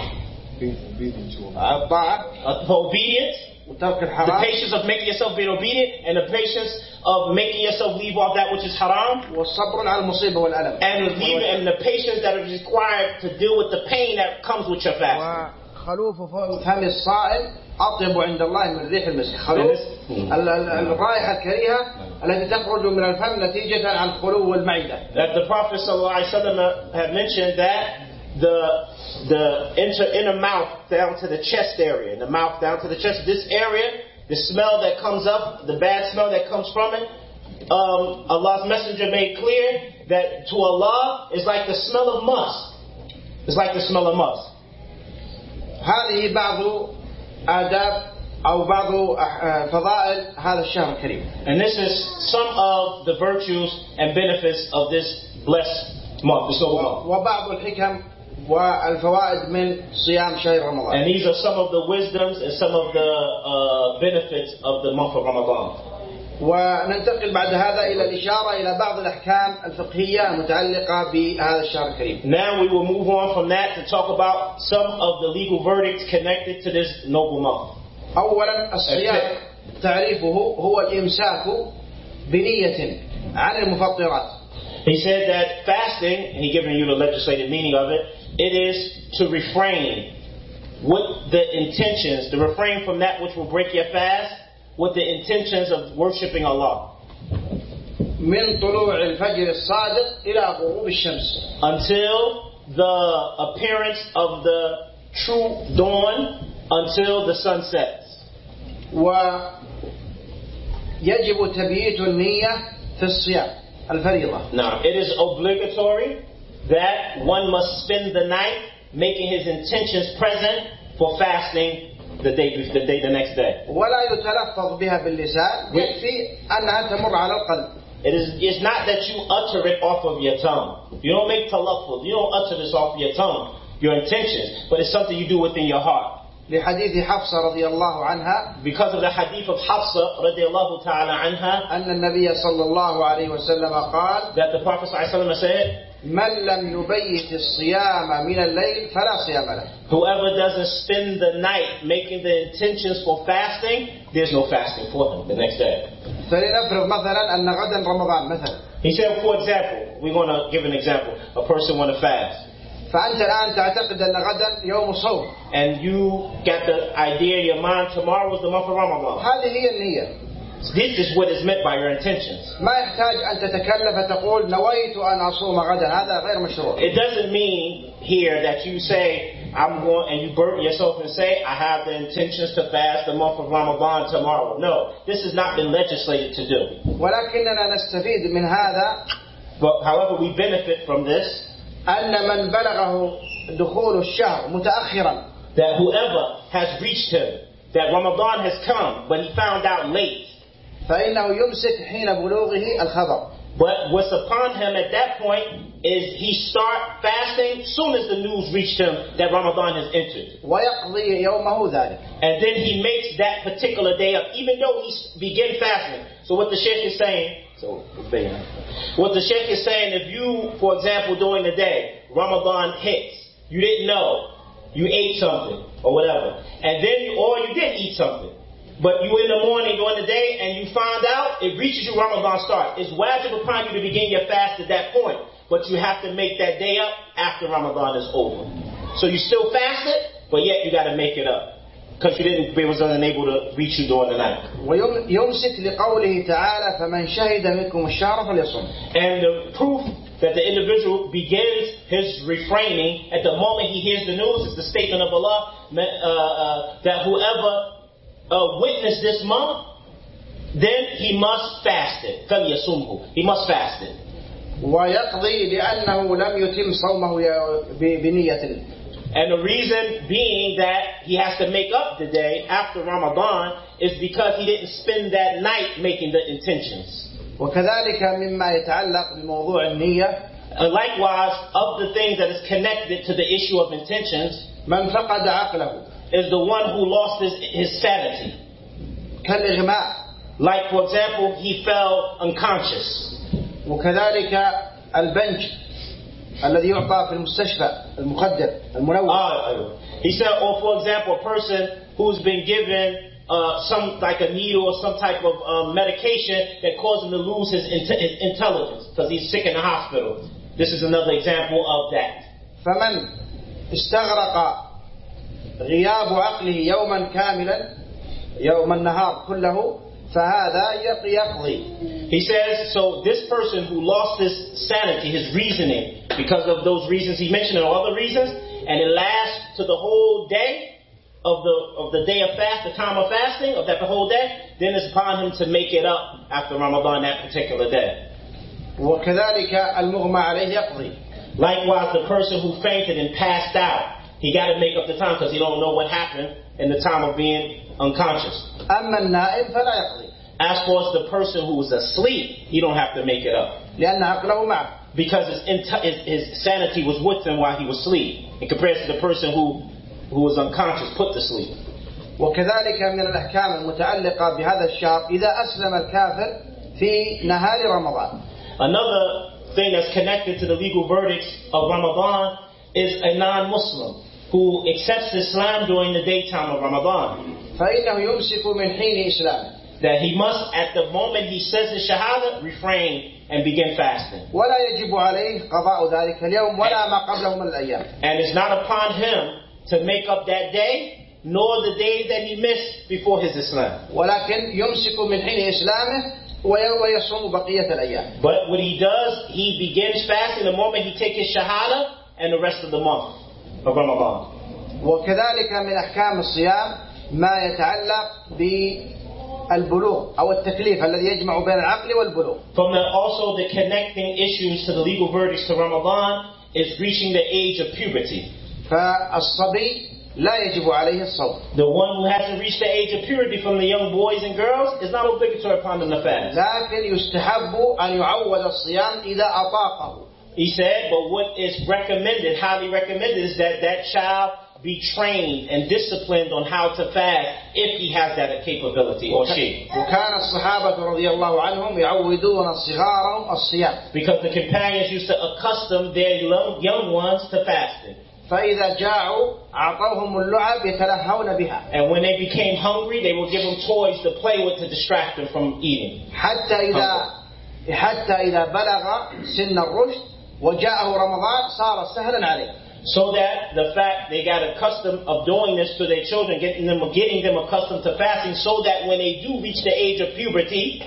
uh, for obedience. The patience of making yourself being obedient and the patience of making yourself leave off that which is haram. And, leave, and the patience that is required to deal with the pain that comes with your fasting. خلوف فم الصائم أطيب عند الله من ريح المسك. خلوف الرائحة الكريهة التي تخرج من الفم نتيجة عن خلو المعدة. That the Prophet ﷺ had mentioned that the the inter, inner mouth down to the chest area, and the mouth down to the chest, this area, the smell that comes up, the bad smell that comes from it, um, Allah's Messenger made clear that to Allah is like the smell of musk. It's like the smell of musk. هذه بعض آداب أو بعض فضائل هذا الشهر الكريم. And this is some of the virtues and benefits of this blessed month, this noble month. وبعض الحكم والفوائد من صيام شهر رمضان. And these are some of the wisdoms and some of the uh, benefits of the month of Ramadan. وننتقل بعد هذا إلى الإشارة إلى بعض الأحكام الفقهية المتعلقة بهذا الشهر الكريم. Now we will move on from that to talk about some of the legal verdicts connected to this noble month. أولا الصيام تعريفه هو الإمساك بنية عن المفطرات. He said that fasting, and he given you the legislative meaning of it, it is to refrain with the intentions, to refrain from that which will break your fast, with the intentions of worshiping Allah. من طلوع الفجر الصادق إلى غروب الشمس. Until the appearance of the true dawn, until the sun sets. ويجب تبييت النية في الصيام الفريضة. Now, it is obligatory that one must spend the night making his intentions present for fasting the day, the day, the next day. ولا يتلفظ بها باللسان يكفي أنها تمر على القلب. It is, it's not that you utter it off of your tongue. You don't make talaffuz. You don't utter this off of your tongue, your intentions, but it's something you do within your heart. لحديث حفصة رضي الله عنها, because of the hadith of Hafsa رضي الله تعالى عنها, أن النبي صلى الله عليه وسلم قال, that the Prophet صلى الله عليه وسلم said, من لم يبيت الصيام من الليل فلا صيام له. Whoever doesn't spend the night making the intentions for fasting, there's no fasting for him the next day. فلنفرض مثلا أن غدا رمضان مثلا. He said, for example, we want to give an example. A person want to fast. فأنت الآن تعتقد أن غدا يوم صوم. And you got the idea in your mind tomorrow is the month of Ramadan. هذه هي النية. This is what is meant by your intentions. ما يحتاج أن تتكلف تقول نويت أن أصوم غدا. هذا غير مشروع. It doesn't mean here that you say I'm going and you burden yourself and say I have the intentions to fast the month of Ramadan tomorrow. No, this has not been legislated to do. ولكننا نستفيد من هذا. But however we benefit from this, أن من بلغه دخول الشهر متأخرا, that whoever has reached him, that Ramadan has come, but he found out late, فإنه يمسك حين بلوغه الخبر. But what's upon him at that point is he start fasting as soon as the news reached him that Ramadan has entered. ويقضي يومه ذلك. And then he makes that particular day up, even though he began fasting. So what the Sheikh is saying, so what the Sheikh is saying, if you, for example, during the day, Ramadan hits, you didn't know, you ate something or whatever, and then you, or you did eat something, but you in the morning during the day and you found out it reaches you Ramadan start. It's wajib upon you to begin your fast at that point, but you have to make that day up after Ramadan is over. So you still fasted, but yet you got to make it up because you didn't be was unable to reach you during the night. ويمسك لقوله تعالى فمن شهد منكم الشهر فليصم. And the proof that the individual begins his refraining at the moment he hears the news is the statement of Allah uh, uh, that whoever uh, witnessed this month, then he must fast it. فليصمه. He must fast it. ويقضي لأنه لم يتم صومه بنية. And the reason being that he has to make up the day after Ramadan is because he didn't spend that night making the intentions. وكذلك مما يتعلق بموضوع النية. And likewise, of the things that is connected to the issue of intentions, من فقد عقله is the one who lost his, his sanity. كالإغماء. Like, for example, he fell unconscious. وكذلك البنج الذي يعطى في المستشفى المخدر المنوم. Uh, he said, or for example, a person who's been given uh, some like a needle or some type of um, medication that caused him to lose his, int- his intelligence because he's sick in the hospital. This is another example of that. فمن استغرق غياب عقله يوما كاملا يوم النهار كله فهذا يقضي. He says, so this person who lost his sanity, his reasoning, because of those reasons he mentioned and other reasons, and it lasts to the whole day of the of the day of fast, the time of fasting, of that the whole day, then it's upon him to make it up after Ramadan that particular day. وكذلك المغمى عليه يقضي. Likewise, the person who fainted and passed out, he got to make up the time because he don't know what happened in the time of being unconscious. أما النائم فلا يقضي. As for the person who is asleep, he don't have to make it up. لأن عقله معه. Because his, his, his sanity was with him while he was asleep, in comparison to the person who, who was unconscious, put to sleep. وكذلك من الأحكام المتعلقة بهذا الشهر إذا أسلم الكافر في نهار رمضان. Another thing that's connected to the legal verdicts of Ramadan is a non-Muslim who accepts Islam during the daytime of Ramadan. فإنه يمسك من حين إسلامه. That he must, at the moment he says his shahada, refrain and begin fasting. ولا يجب عليه قضاء ذلك اليوم ولا ما قبله من الأيام. And it's not upon him to make up that day, nor the days that he missed before his Islam. ولكن يمسك من حين إسلامه ويصوم بقية الأيام. But what he does, he begins fasting the moment he takes his shahada and the rest of the month of Ramadan. وكذلك من أحكام الصيام ما يتعلق بالبلوغ أو التكليف الذي يجمع بين العقل والبلوغ. From the, also the connecting issues to the legal verdicts to Ramadan is reaching the age of puberty. فالصبي لا يجب عليه الصوم. The one who hasn't reached the age of purity from the young boys and girls is not obligatory upon them to fast. لكن يستحب أن يعود الصيام إذا أطاقه. He said, but what is recommended, highly recommended, is that that child be trained and disciplined on how to fast if he has that capability or she. وكان الصحابة رضي الله عنهم يعودون صغارهم الصيام. Because the companions used to accustom their young ones to fasting. فإذا جاعوا أعطوهم اللعب يتلهون بها. And when they became hungry, they would give them toys to play with to distract them from eating. حتى إذا حتى إذا بلغ سن الرشد وجاءه رمضان صار سهلا عليه. So that the fact they got accustomed of doing this to their children, getting them getting them accustomed to fasting, so that when they do reach the age of puberty,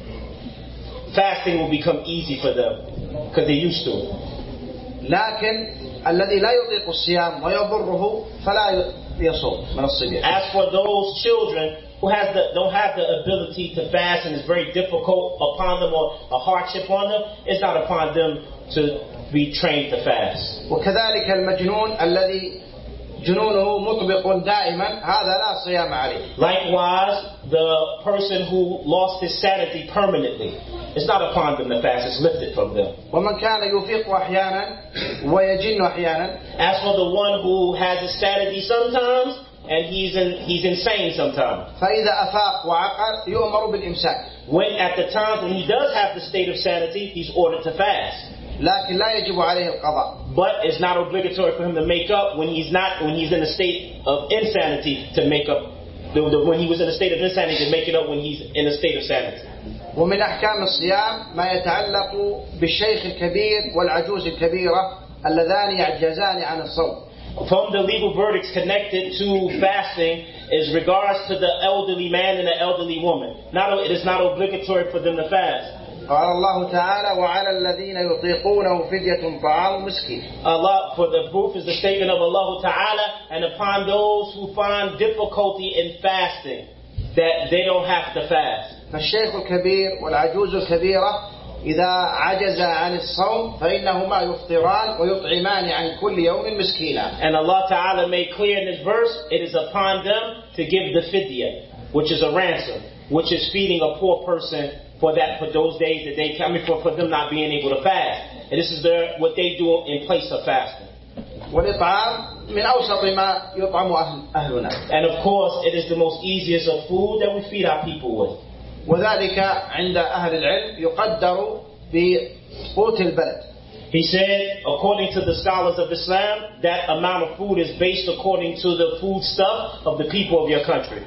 fasting will become easy for them because they're used to it. لكن الذي لا يطيق الصيام ويضره فلا يصوم من الصبيان. As for those children who has the, don't have the ability to fast and it's very difficult upon them or a hardship on them, it's not upon them to be trained to fast. وكذلك المجنون الذي جنونه مطبق دائما هذا لا صيام عليه. Likewise, the person who lost his sanity permanently, it's not upon them to fast, it's lifted from them. ومن كان يفيق أحيانا ويجن أحيانا. As for the one who has his sanity sometimes and he's in, he's insane sometimes. فإذا أفاق وعقل يؤمر بالإمساك. When at the times when he does have the state of sanity, he's ordered to fast. لكن لا يجب عليه القضاء. But it's not obligatory for him to make up when he's not when he's in a state of insanity to make up the, the, when he was in a state of insanity to make it up when he's in a state of sanity. ومن أحكام الصيام ما يتعلق بالشيخ الكبير والعجوز الكبيرة اللذان يعجزان عن الصوم. From the legal verdicts connected to fasting is regards to the elderly man and the elderly woman. Not it is not obligatory for them to fast. قال الله تعالى وعلى الذين يطيقونه فدية طعام مسكين. Allah, for the proof is the statement of Allah Ta'ala, and upon those who find difficulty in fasting, that they don't have to fast. فالشيخ الكبير والعجوز الكبيرة إذا عجز عن الصوم فإنهما يفطران ويطعمان عن كل يوم مسكينا. And Allah Ta'ala made clear in this verse, it is upon them to give the fidya, which is a ransom, which is feeding a poor person for that for those days that they come for for them not being able to fast. And this is their what they do in place of fasting. والإطعام من أوسط ما يطعم أهلنا. And of course, it is the most easiest of food that we feed our people with. وذلك عند أهل العلم يقدر بقوت البلد. He said, according to the scholars of Islam, that amount of food is based according to the food stuff of the people of your country.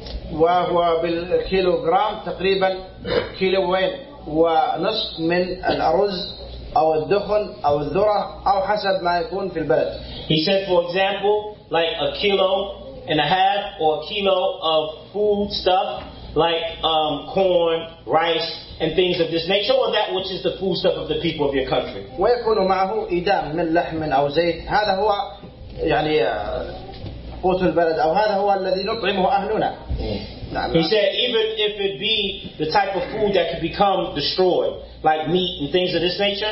وهو بالكيلوغرام تقريبا كيلوين ونصف من الأرز أو الدخن أو الذرة أو حسب ما يكون في البلد. He said, for example, like a kilo and a half or a kilo of food stuff like um, corn, rice, and things of this nature, or that which is the food stuff of the people of your country. ويكون معه إدام من لحم أو زيت. هذا هو يعني قوت البلد أو هذا هو الذي نطعمه أهلنا. He said even if it be the type of food that could become destroyed, like meat and things of this nature,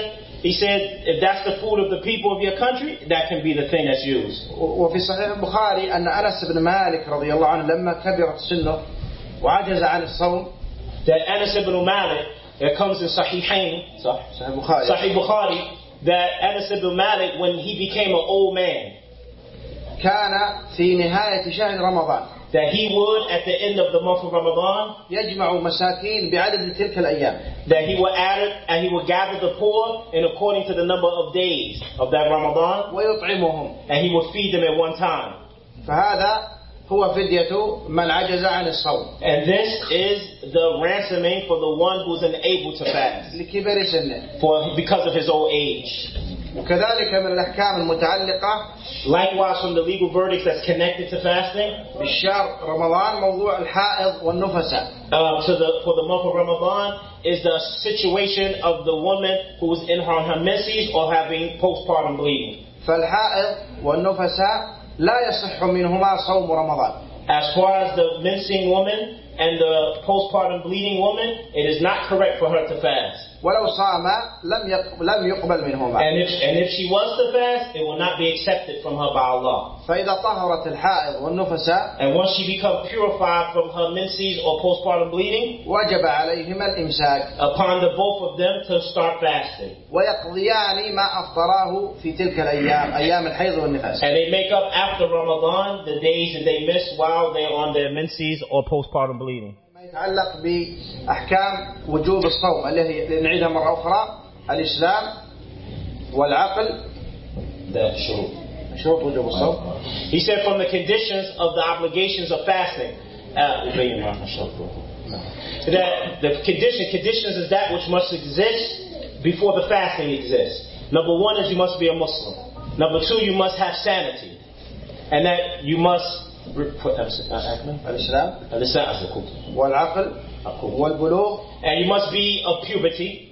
He said, if that's the food of the people of your country, that can be the thing that's used. وفي صحيح البخاري أن أنس بن مالك رضي الله عنه لما كبرت سنه وعجز عن الصوم. That Anas ibn Malik, that comes in Sahihain, Sahih Bukhari, Sahih Bukhari, that Anas ibn Malik, when he became an old man, كان في نهاية شهر رمضان, that he would, at the end of the month of Ramadan, يجمع مساكين بعدد تلك الأيام, that he would add it, and he would gather the poor in according to the number of days of that Ramadan, ويطعمهم, and he would feed them at one time. فهذا هو فدية من عجز عن الصوم. And this is the ransoming for the one who's unable to fast, لكبر سنه, for because of his old age. وكذلك من الأحكام المتعلقة Likewise, from the legal verdicts that's connected to fasting, بالشهر رمضان موضوع الحائض والنفساء. Uh, to the, for the month of Ramadan is the situation of the woman who is in her, her menses or having postpartum bleeding. فالحائض والنفساء لا يصح منهما صوم رمضان. As far as the mensing woman and the postpartum bleeding woman, it is not correct for her to fast. ولو صام لم يق- لم يقبل منهما. And if and if she was to fast, it will not be accepted from her by Allah. فإذا طهرت الحائض والنفساء And once she becomes purified from her menses or postpartum bleeding, وجب عليهما الإمساك upon the both of them to start fasting. ويقضيان ما أفطراه في تلك الأيام أيام الحيض والنفاس. And they make up after Ramadan the days that they missed while they're on their menses or postpartum bleeding. ما يتعلق بأحكام وجوب الصوم التي نعيدها مرة أخرى: الإسلام والعقل. The shurut. شروط وجوب الصوم. He said from the conditions of the obligations of fasting. Uh, that the condition conditions is that which must exist before the fasting exists. Number one is you must be a Muslim. Number two, you must have sanity, and that you must. الإسلام الإسلام والعقل والبلوغ, and you must be of puberty.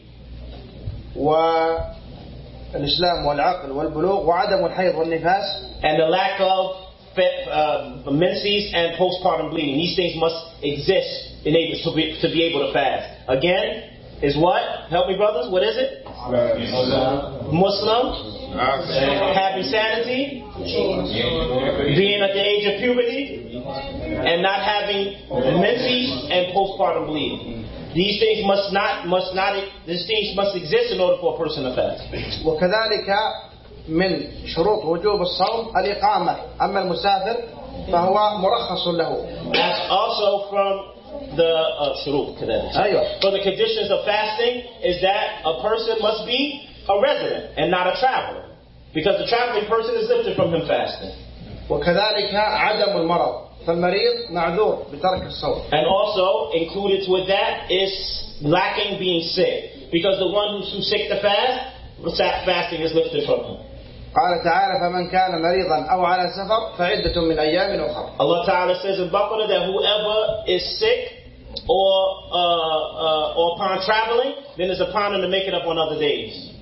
والإسلام والعقل والبلوغ وعدم الحيض والنفاس, and the lack of uh, menses and postpartum bleeding. These things must exist in able to be to be able to fast. Again, is what? Help me, brothers. What is it? Muslim, having sanity, being at the age of puberty, and not having menses and postpartum bleeding. These things must not must not these things must exist in order for a person to fast. وكذلك من شروط وجوب الصوم الإقامة. أما المسافر فهو مرخص له. That's also from the uh, shurut. أيوة. For the conditions of fasting is that a person must be a resident and not a traveler, because the traveling person is lifted from him fasting. وكذلك عدم المرض. فالمريض معذور بترك الصوم. And also included with that is lacking being sick, because the one who's too sick to fast, fasting is lifted from him. قال تعالى: فمن كان مريضا أو على سفر فعدة من أيام أخرى. Allah Ta'ala says in Baqarah that whoever is sick or uh, uh, or upon traveling, then it's upon him to make it up on other days.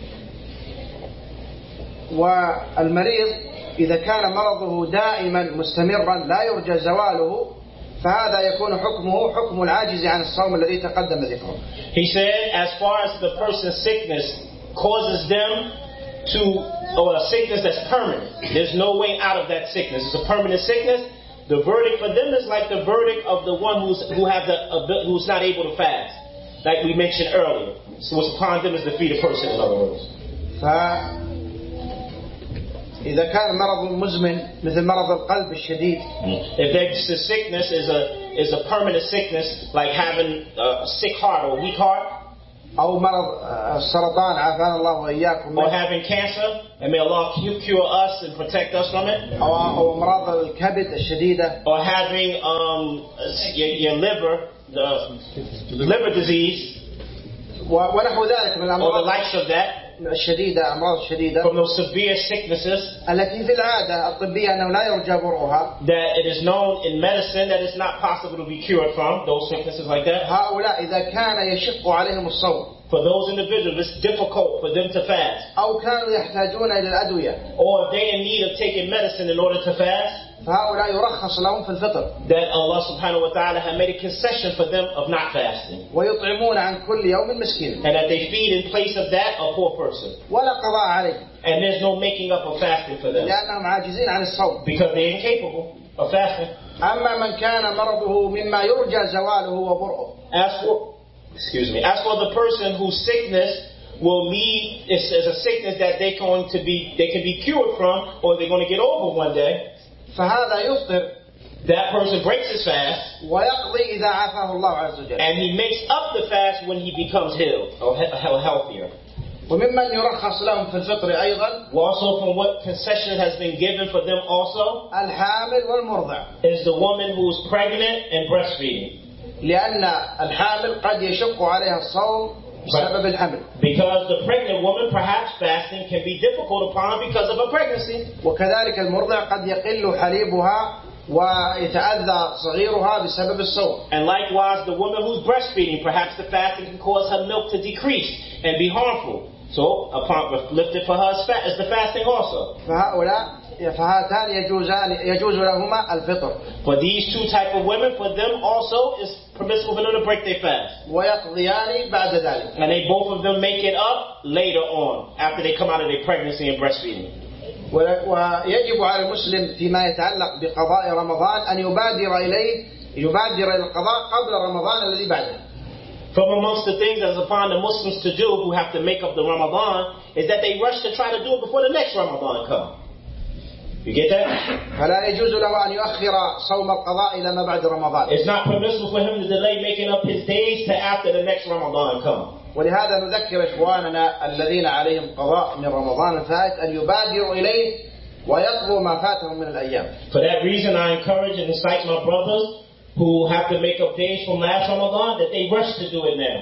والمريض إذا كان مرضه دائما مستمرا لا يرجى زواله فهذا يكون حكمه حكم العاجز عن الصوم الذي تقدم ذكره. He said, as far as the person's sickness causes them to, or a sickness that's permanent, there's no way out of that sickness. It's a permanent sickness. The verdict for them is like the verdict of the one who's who have the who's not able to fast, like we mentioned earlier. So what's upon them is the feed a person, in other words. إذا كان مرض مزمن مثل مرض القلب الشديد, if the sickness is a is a permanent sickness, like having a sick heart or a weak heart, أو مرض السرطان عافانا الله وإياكم, or having cancer, and may Allah cure us and protect us from it, أو أو أمراض الكبد الشديدة, or having um your, your liver, the liver disease, ونحو ذلك من or the الأمراض likes of that, الشديدة, أمراض الشديدة from those severe sicknesses التي في العادة الطبية أنه لا يرجى برؤها, that it is known in medicine that it's not possible to be cured from, those sicknesses like that. هؤلاء إذا كان يشق عليهم الصوم, For those individuals, it's difficult for them to fast, أو كانوا يحتاجون إلى الأدوية, or if they're in need of taking medicine in order to fast, فهؤلاء يرخص لهم في الفطر. That Allah subhanahu wa ta'ala had made a concession for them of not fasting. ويطعمون عن كل يوم مسكين. And that they feed in place of that a poor person. ولا قضاء عليه. And there's no making up of fasting for them. لأنهم عاجزين عن الصوم. Because they're incapable of fasting. أما من كان مرضه مما يرجى زواله وبرؤه. As for, excuse me, as for the person whose sickness will lead is, is a sickness that they going to be they can be cured from, or they're going to get over one day. فهذا يفطر. That person breaks his fast. ويقضي إذا عافاه الله عز وجل. And he makes up the fast when he becomes healed or healthier. وممن يرخص لهم في الفطر أيضا. Also, from what concession has been given for them also, الحامل والمرضع. is the woman who is pregnant and breastfeeding. لأن الحامل قد يشق عليها الصوم بسبب الحمل. Because the pregnant woman, perhaps fasting can be difficult upon her because of a pregnancy. وكذلك المرضع قد يقل حليبها ويتأذى صغيرها بسبب الصوم. And likewise, the woman who's breastfeeding, perhaps the fasting can cause her milk to decrease and be harmful. So, upon lifted for her is the fasting also. فهؤلاء فهاتان يجوزان يجوز لهما الفطر. For these two type of women, for them also is permissible for them to break their fast. ويقضيان بعد ذلك. And they both of them make it up later on, after they come out of their pregnancy and breastfeeding. ويجب على المسلم فيما يتعلق بقضاء رمضان أن يبادر إليه يبادر إلى القضاء قبل رمضان الذي بعده. From amongst the things that's upon the Muslims to do who have to make up the Ramadan is that they rush to try to do it before the next Ramadan comes. You get that? فلا يجوز له أن يؤخر صوم القضاء إلى ما بعد رمضان. It's not permissible for him to delay making up his days to after the next Ramadan comes. ولهذا نذكر إخواننا الذين عليهم قضاء من رمضان الفائت أن يبادروا إليه ويقضوا ما فاتهم من الأيام. For that reason, I encourage and incite my brothers who have to make up days from last Ramadan that they rush to do it now.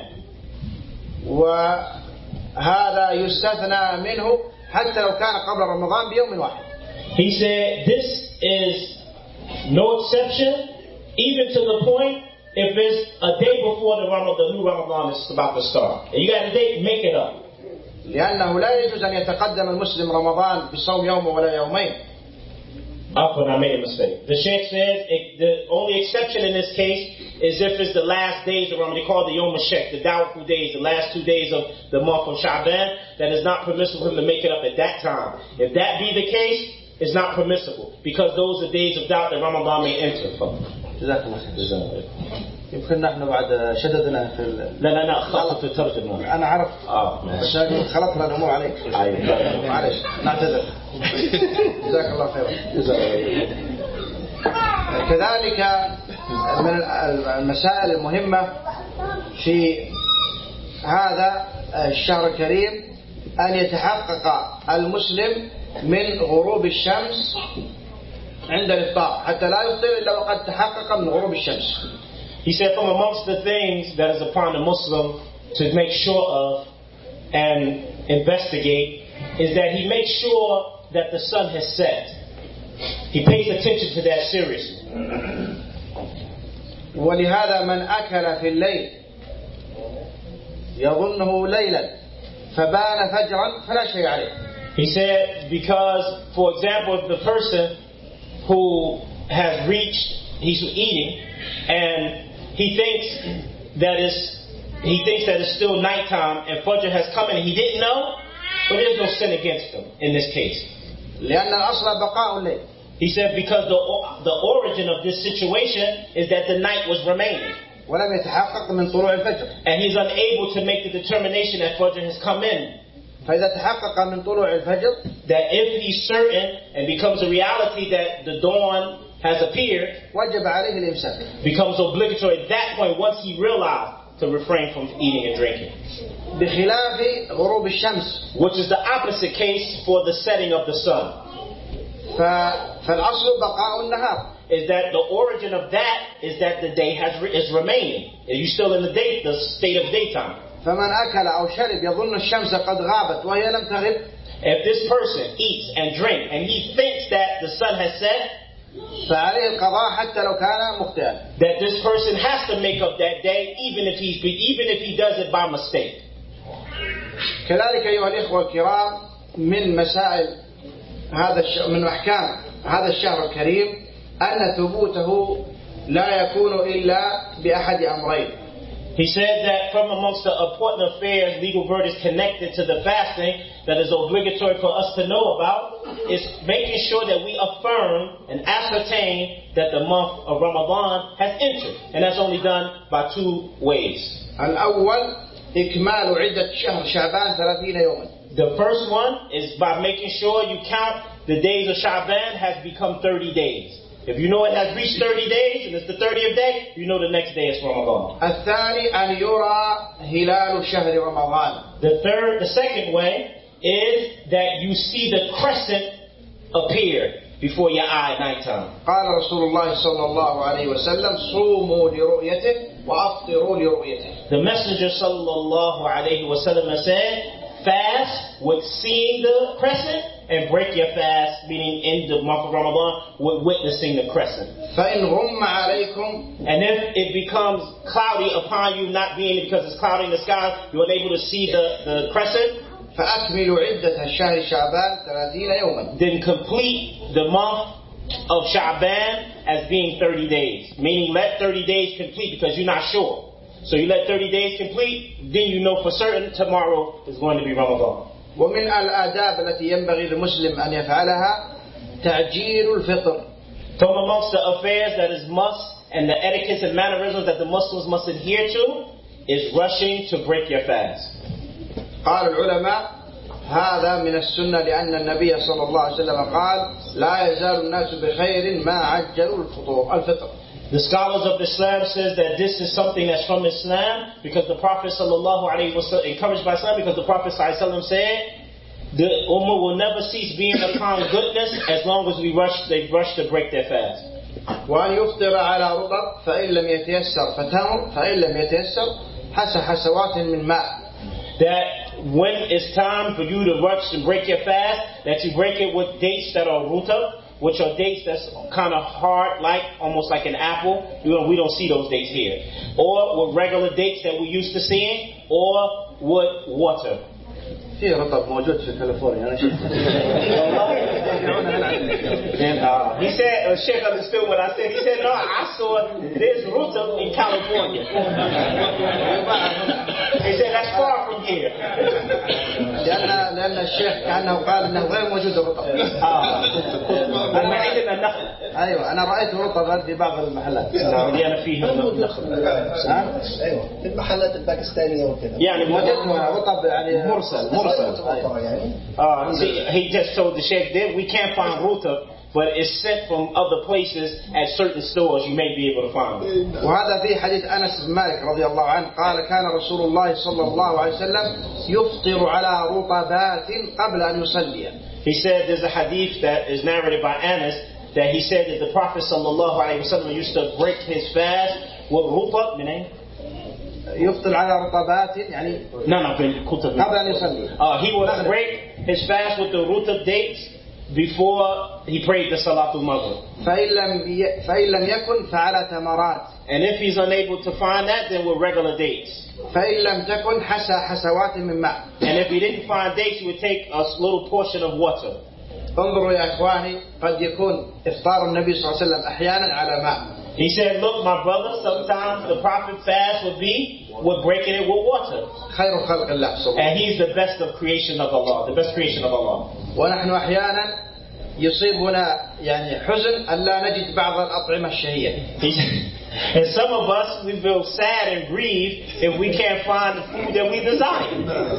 وهذا يستثنى منه حتى لو كان قبل رمضان بيوم واحد. He said this is no exception, even to the point if it's a day before the Ramadan, the new Ramadan is about to start. And you got a date, make it up. لأنه لا يجوز أن يتقدم المسلم رمضان بصوم يوم ولا يومين. Up when I made a mistake. The Sheikh says it, the only exception in this case is if it's the last days of Ramadan. They call it the Yom HaShek, the doubtful days, the last two days of the month of Sha'ban. That is not permissible for him to make it up at that time. If that be the case, it's not permissible because those are days of doubt that Ramadan may enter from. جزاك الله خير. يمكن نحن بعد شددنا في ال... لا لا لا خلط في الترجمة. أنا عرفت. آه. بس خلطنا الأمور عليك. أيوة. معلش نعتذر. جزاك الله خيرا. كذلك من المسائل المهمة في هذا الشهر الكريم أن يتحقق المسلم من غروب الشمس عند الإفطار حتى لا يفطر إلا وقد تحقق من غروب الشمس. He said from amongst the things that is upon the Muslim to make sure of and investigate is that he makes sure that the sun has set. He pays attention to that seriously. ولهذا من أكل في الليل يظنه ليلا فبان فجرا فلا شيء عليه. He said because, for example, if the person who has reached, he's eating, and he thinks that it's, he thinks that it's still nighttime and Fajr has come and he didn't know, but there's no sin against him in this case. لأن الأصل بقاء الليل. He said because the the origin of this situation is that the night was remaining. ولم يتحقق من طلوع الفجر. And he's unable to make the determination that Fajr has come in. فإذا تحقق من طلوع الفجر, that if he's certain and becomes a reality that the dawn has appeared, وجب عليه الإمساك. becomes obligatory at that point once he realized to refrain from eating and drinking. بخلاف غروب الشمس. Which is the opposite case for the setting of the sun. فالأصل بقاء النهار. Is that the origin of that is that the day has is remaining. Are you still in the day, the state of daytime? فمن أكل أو شرب يظن الشمس قد غابت وهي لم تغب. If this person eats and drinks and he thinks that the sun has set, فعليه القضاء حتى لو كان مخطئا. that this person has to make up that day even if he's even if he does it by mistake. كذلك أيها الإخوة الكرام من مسائل هذا الش... من أحكام هذا الشهر الكريم أن ثبوته لا يكون إلا بأحد أمرين. He said that from amongst the important affairs, legal verdicts connected to the fasting that is obligatory for us to know about is making sure that we affirm and ascertain that the month of Ramadan has entered. And that's only done by two ways. الأول إكمال عدة شهر شعبان ثلاثين يوما. The first one is by making sure you count the days of Sha'ban has become thirty days. If you know it has reached thirty days and it's the thirtieth day, you know the next day is Ramadan. الثاني أن يرى هلال شهر رمضان. The third, the second way is that you see the crescent appear before your eye at nighttime. قال رسول الله صلى الله عليه وسلم صوموا لرؤيته وأفطروا لرؤيته. The Messenger sallallahu alayhi wa sallam said, fast with seeing the crescent and break your fast, meaning in the month of Ramadan, with witnessing the crescent. فإن غم عليكم, and if it becomes cloudy upon you, not being because it's cloudy in the sky, you're unable to see the, the crescent, فأكملوا عدة الشهر شعبان ثلاثين يوما. Then complete the month of Sha'ban as being thirty days. Meaning let thirty days complete because you're not sure. So you let thirty days complete, then you know for certain tomorrow is going to be Ramadan. ومن الآداب التي ينبغي للمسلم أن يفعلها تعجيل الفطر. From amongst the affairs that is must and the etiquettes and mannerisms that the Muslims must adhere to is rushing to break your fast. قال العلماء هذا من السنة لأن النبي صلى الله عليه وسلم قال لا يزال الناس بخير ما عجلوا الفطور الفطر. The scholars of Islam says that this is something that's from Islam because the Prophet sallallahu alaihi wasallam, encouraged by Islam, because the Prophet sallallahu alaihi wasallam said the Ummah will never cease being upon goodness as long as we rush, they rush to break their fast. وأن يفطر على رطب فإن لم يتيسر فتمر فإن لم يتيسر حس حسوات من ماء. That when it's time for you to rush and break your fast, that you break it with dates that are rutab, which are dates that's kind of hard, like almost like an apple. You know, we don't see those dates here. Or with regular dates that we used to seeing, or with water. في رطب موجود في كاليفورنيا أنا شفته. And uh, he said, uh, Sheikh understood what I said. He said, no, I saw there's rutab in California. He said, that's far from here. لأن لأن الشيخ كأنه قال إنه غير موجود الرطب. أنا عندنا النخل. أيوة أنا رأيت رطبا في بعض المحلات. يعني فيه النخل. أيوة في المحلات الباكستانية وكذا. يعني وجدنا رطب يعني مرسل مرسل. Uh, see, he just told the Sheikh that we can't find rutab, but it's sent from other places at certain stores. You may be able to find it. وهذا في حديث أنس بن مالك رضي الله عنه قال كان رسول الله صلى الله عليه وسلم يفطر على رطبات قبل أن يصلي. He said there's a hadith that is narrated by Anas that he said that the Prophet sallallahu alaihi wasallam used to break his fast with rutab. يفطر على رطبات يعني no no قبل أن يصلي. Uh, he would break his fast with the rutab dates before he prayed the Salatul Maghrib. فإن لم فإن لم يكن فعلى تمرات. And if he's unable to find that, then with regular dates. فإن لم تكن حسى حسوات من ماء. And if he didn't find dates, he would take a little portion of water. انظروا يا إخواني قد يكون إفطار النبي صلى الله عليه وسلم أحيانا على ماء. He said, look, my brother, sometimes the Prophet's fast would be with breaking it with water. خير خلق الله. And he's the best of creation of Allah, the best creation of Allah. ونحن أحيانا يصيبنا يعني حزن أن لا نجد بعض الأطعمة الشهية. And some of us, we feel sad and grieved if we can't find the food that we desire.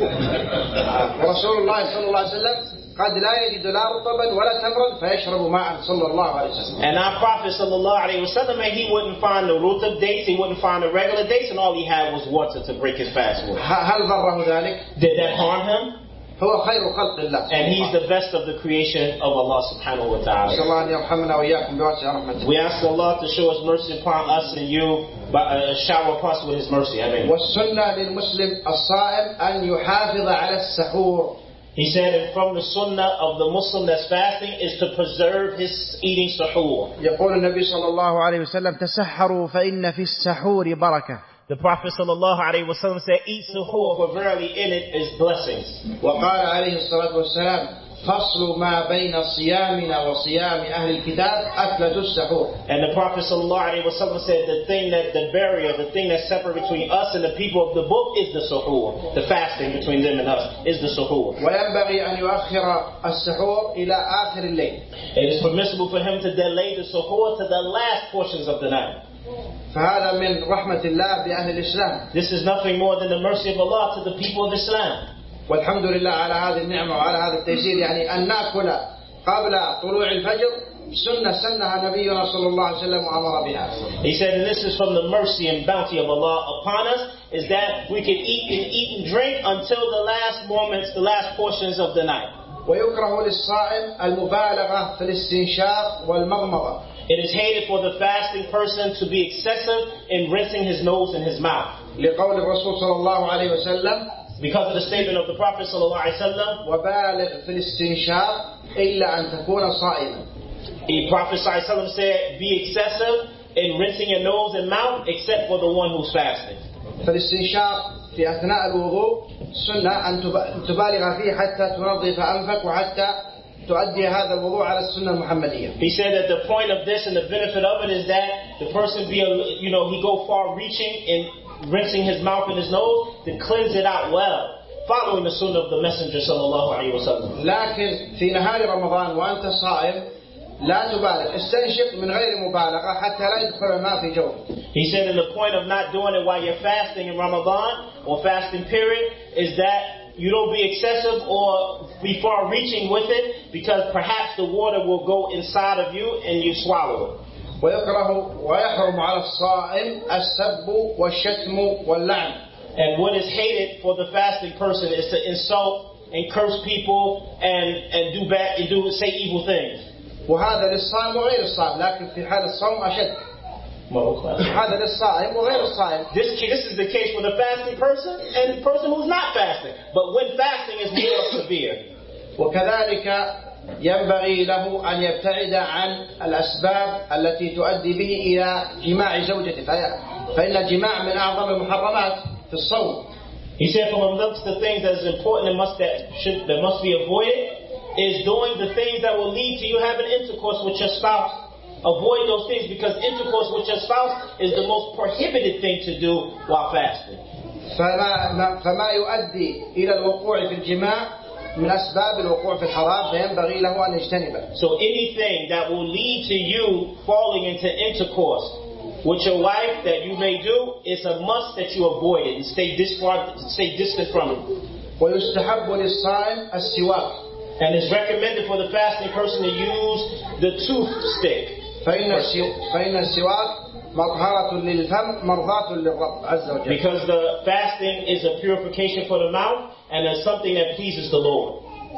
ورسول الله صلى الله عليه وسلم قد لا يجد لا رطبا ولا تمرا فيشرب ماء صلى الله عليه وسلم. And our Prophet sallallahu alaihi wasallam, he wouldn't find the rutab dates, he wouldn't find the regular dates, and all he had was water to break his fast with. هل ضره ذلك؟ Did that harm him? هو خير خلق الله. And he's the best of the creation of Allah subhanahu wa ta'ala. نسأل الله أن يرحمنا وإياكم بواسع رحمته. We ask Allah to show His mercy upon us and you, but uh, shower upon us with His mercy. Amen. والسنة للمسلم الصائم أن يحافظ على السحور. He said, and from the sunnah of the Muslim that's fasting is to preserve his eating suhoor. يقول النبي صلى الله عليه وسلم تسحروا فإن في السحور بركة. The Prophet sallallahu alaihi wasallam said, eat suhoor, for verily in it is blessings. وقال عليه الصلاة والسلام فصل ما بين صيامنا وصيام أهل الكتاب أكلة السحور. And the Prophet ﷺ said the thing that, the barrier, the thing that's separate between us and the people of the book is the suhoor. The fasting between them and us is the suhoor. وينبغي أن يؤخر السحور إلى آخر الليل. It is permissible for him to delay the suhoor to the last portions of the night. فهذا من رحمة الله بأهل الإسلام. This is nothing more than the mercy of Allah to the people of Islam. والحمد لله على هذه النعمة وعلى هذا التيسير. يعني أن نأكل قبل طلوع الفجر سنة سنها نبينا صلى الله عليه وسلم وأمر بها. He said, and this is from the mercy and bounty of Allah upon us, is that we can eat and eat and drink until the last moments, the last portions of the night. ويكره للصائم المبالغة في الاستنشاق والمضمضة. It is hated for the fasting person to be excessive in rinsing his nose and his mouth. لقول الرسول صلى الله عليه وسلم Because of the statement of the Prophet sallallahu alaihi wasallam, وبالغ في الاستنشاق إلا أن تكون صائما. The Prophet sallallahu alaihi wasallam said, be excessive in rinsing your nose and mouth except for the one who's fasting. فالاستنشاق في أثناء الوضوء سنة أن تبالغ فيه حتى تنظف أنفك وحتى تؤدي هذا الوضوء على السنة المحمدية. He said that the point of this and the benefit of it is that the person be, you know, he go far reaching in rinsing his mouth and his nose to cleanse it out well, following the sunnah of the Messenger sallallahu alaihi wasallam. لكن في نهار رمضان وأنت صائم لا تبالغ، استنشق من غير مبالغة حتى لا يدخل الماء في جوفك. He said, and the point of not doing it while you're fasting in Ramadan or fasting period is that you don't be excessive or be far reaching with it, because perhaps the water will go inside of you and you swallow it. ويكره ويحرم على الصائم السب والشتم واللعن. And what is hated for the fasting person is to insult and curse people and and do bad and do say evil things. وهذا للصائم وغير الصائم، لكن في حال الصوم أشد. هذا للصائم وغير الصائم. This this is the case for the fasting person and the person who's not fasting. But when fasting is more severe. وكذلك ينبغي له أن يبتعد عن الأسباب التي تؤدي به إلى جماع زوجته، فإن الجماع من أعظم المحرمات في الصوم. He said, from amongst the things that is important and must that should that must be avoided is doing the things that will lead to you having intercourse with your spouse. Avoid those things, because intercourse with your spouse is the most prohibited thing to do while fasting. فما فما يؤدي إلى الوقوع في الجماع من أسباب الوقوع في الحرام فينبغي له أن يجتنبه. So anything that will lead to you falling into intercourse with your wife that you may do, it's a must that you avoid it and stay distant, stay distant from it. ويستحب للصائم السواك. And it's recommended for the fasting person to use the toothstick. فإن فإن السواك مطهرة للفم مرضاة للرب عز وجل. Because the fasting is a purification for the mouth and it's something that pleases the Lord.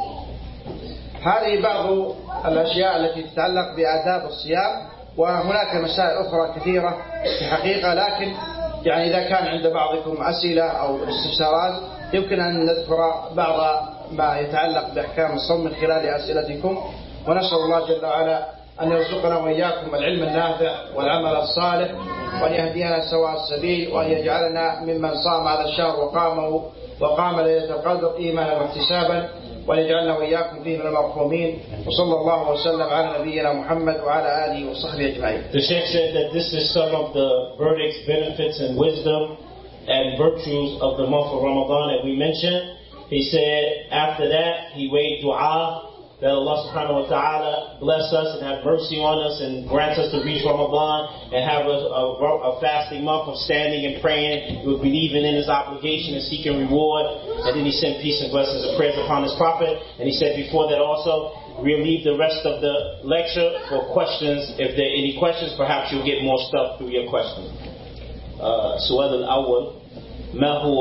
هذه بعض الأشياء التي تتعلق بآداب الصيام، وهناك مسائل أخرى كثيرة في حقيقة، لكن يعني إذا كان عند بعضكم أسئلة أو استفسارات يمكن أن نذكر بعض ما يتعلق بأحكام الصوم من خلال أسئلتكم، ونسأل الله جل وعلا أن يرزقنا وإياكم العلم النافع والعمل الصالح، وأن يهدينا سواء السبيل، وأن يجعلنا ممن صام هذا الشهر وقامه وقام ليلة القدر إيمانا واحتسابا، وأن يجعلنا وإياكم فيه من المرحومين، وصلى الله وسلم على نبينا محمد وعلى آله وصحبه أجمعين. The Sheikh said that this is some of the verdicts, benefits, and wisdom and virtues of the month of Ramadan that we mentioned. He said after that he made dua that Allah subhanahu wa ta'ala bless us and have mercy on us and grant us to reach Ramadan and have a, a, a fasting month of standing and praying with believing in his obligation and seeking reward. And then he sent peace and blessings and prayers upon his prophet. And he said before that also, we'll leave the rest of the lecture for questions. If there are any questions, perhaps you'll get more stuff through your questions. السؤال الأول ما هو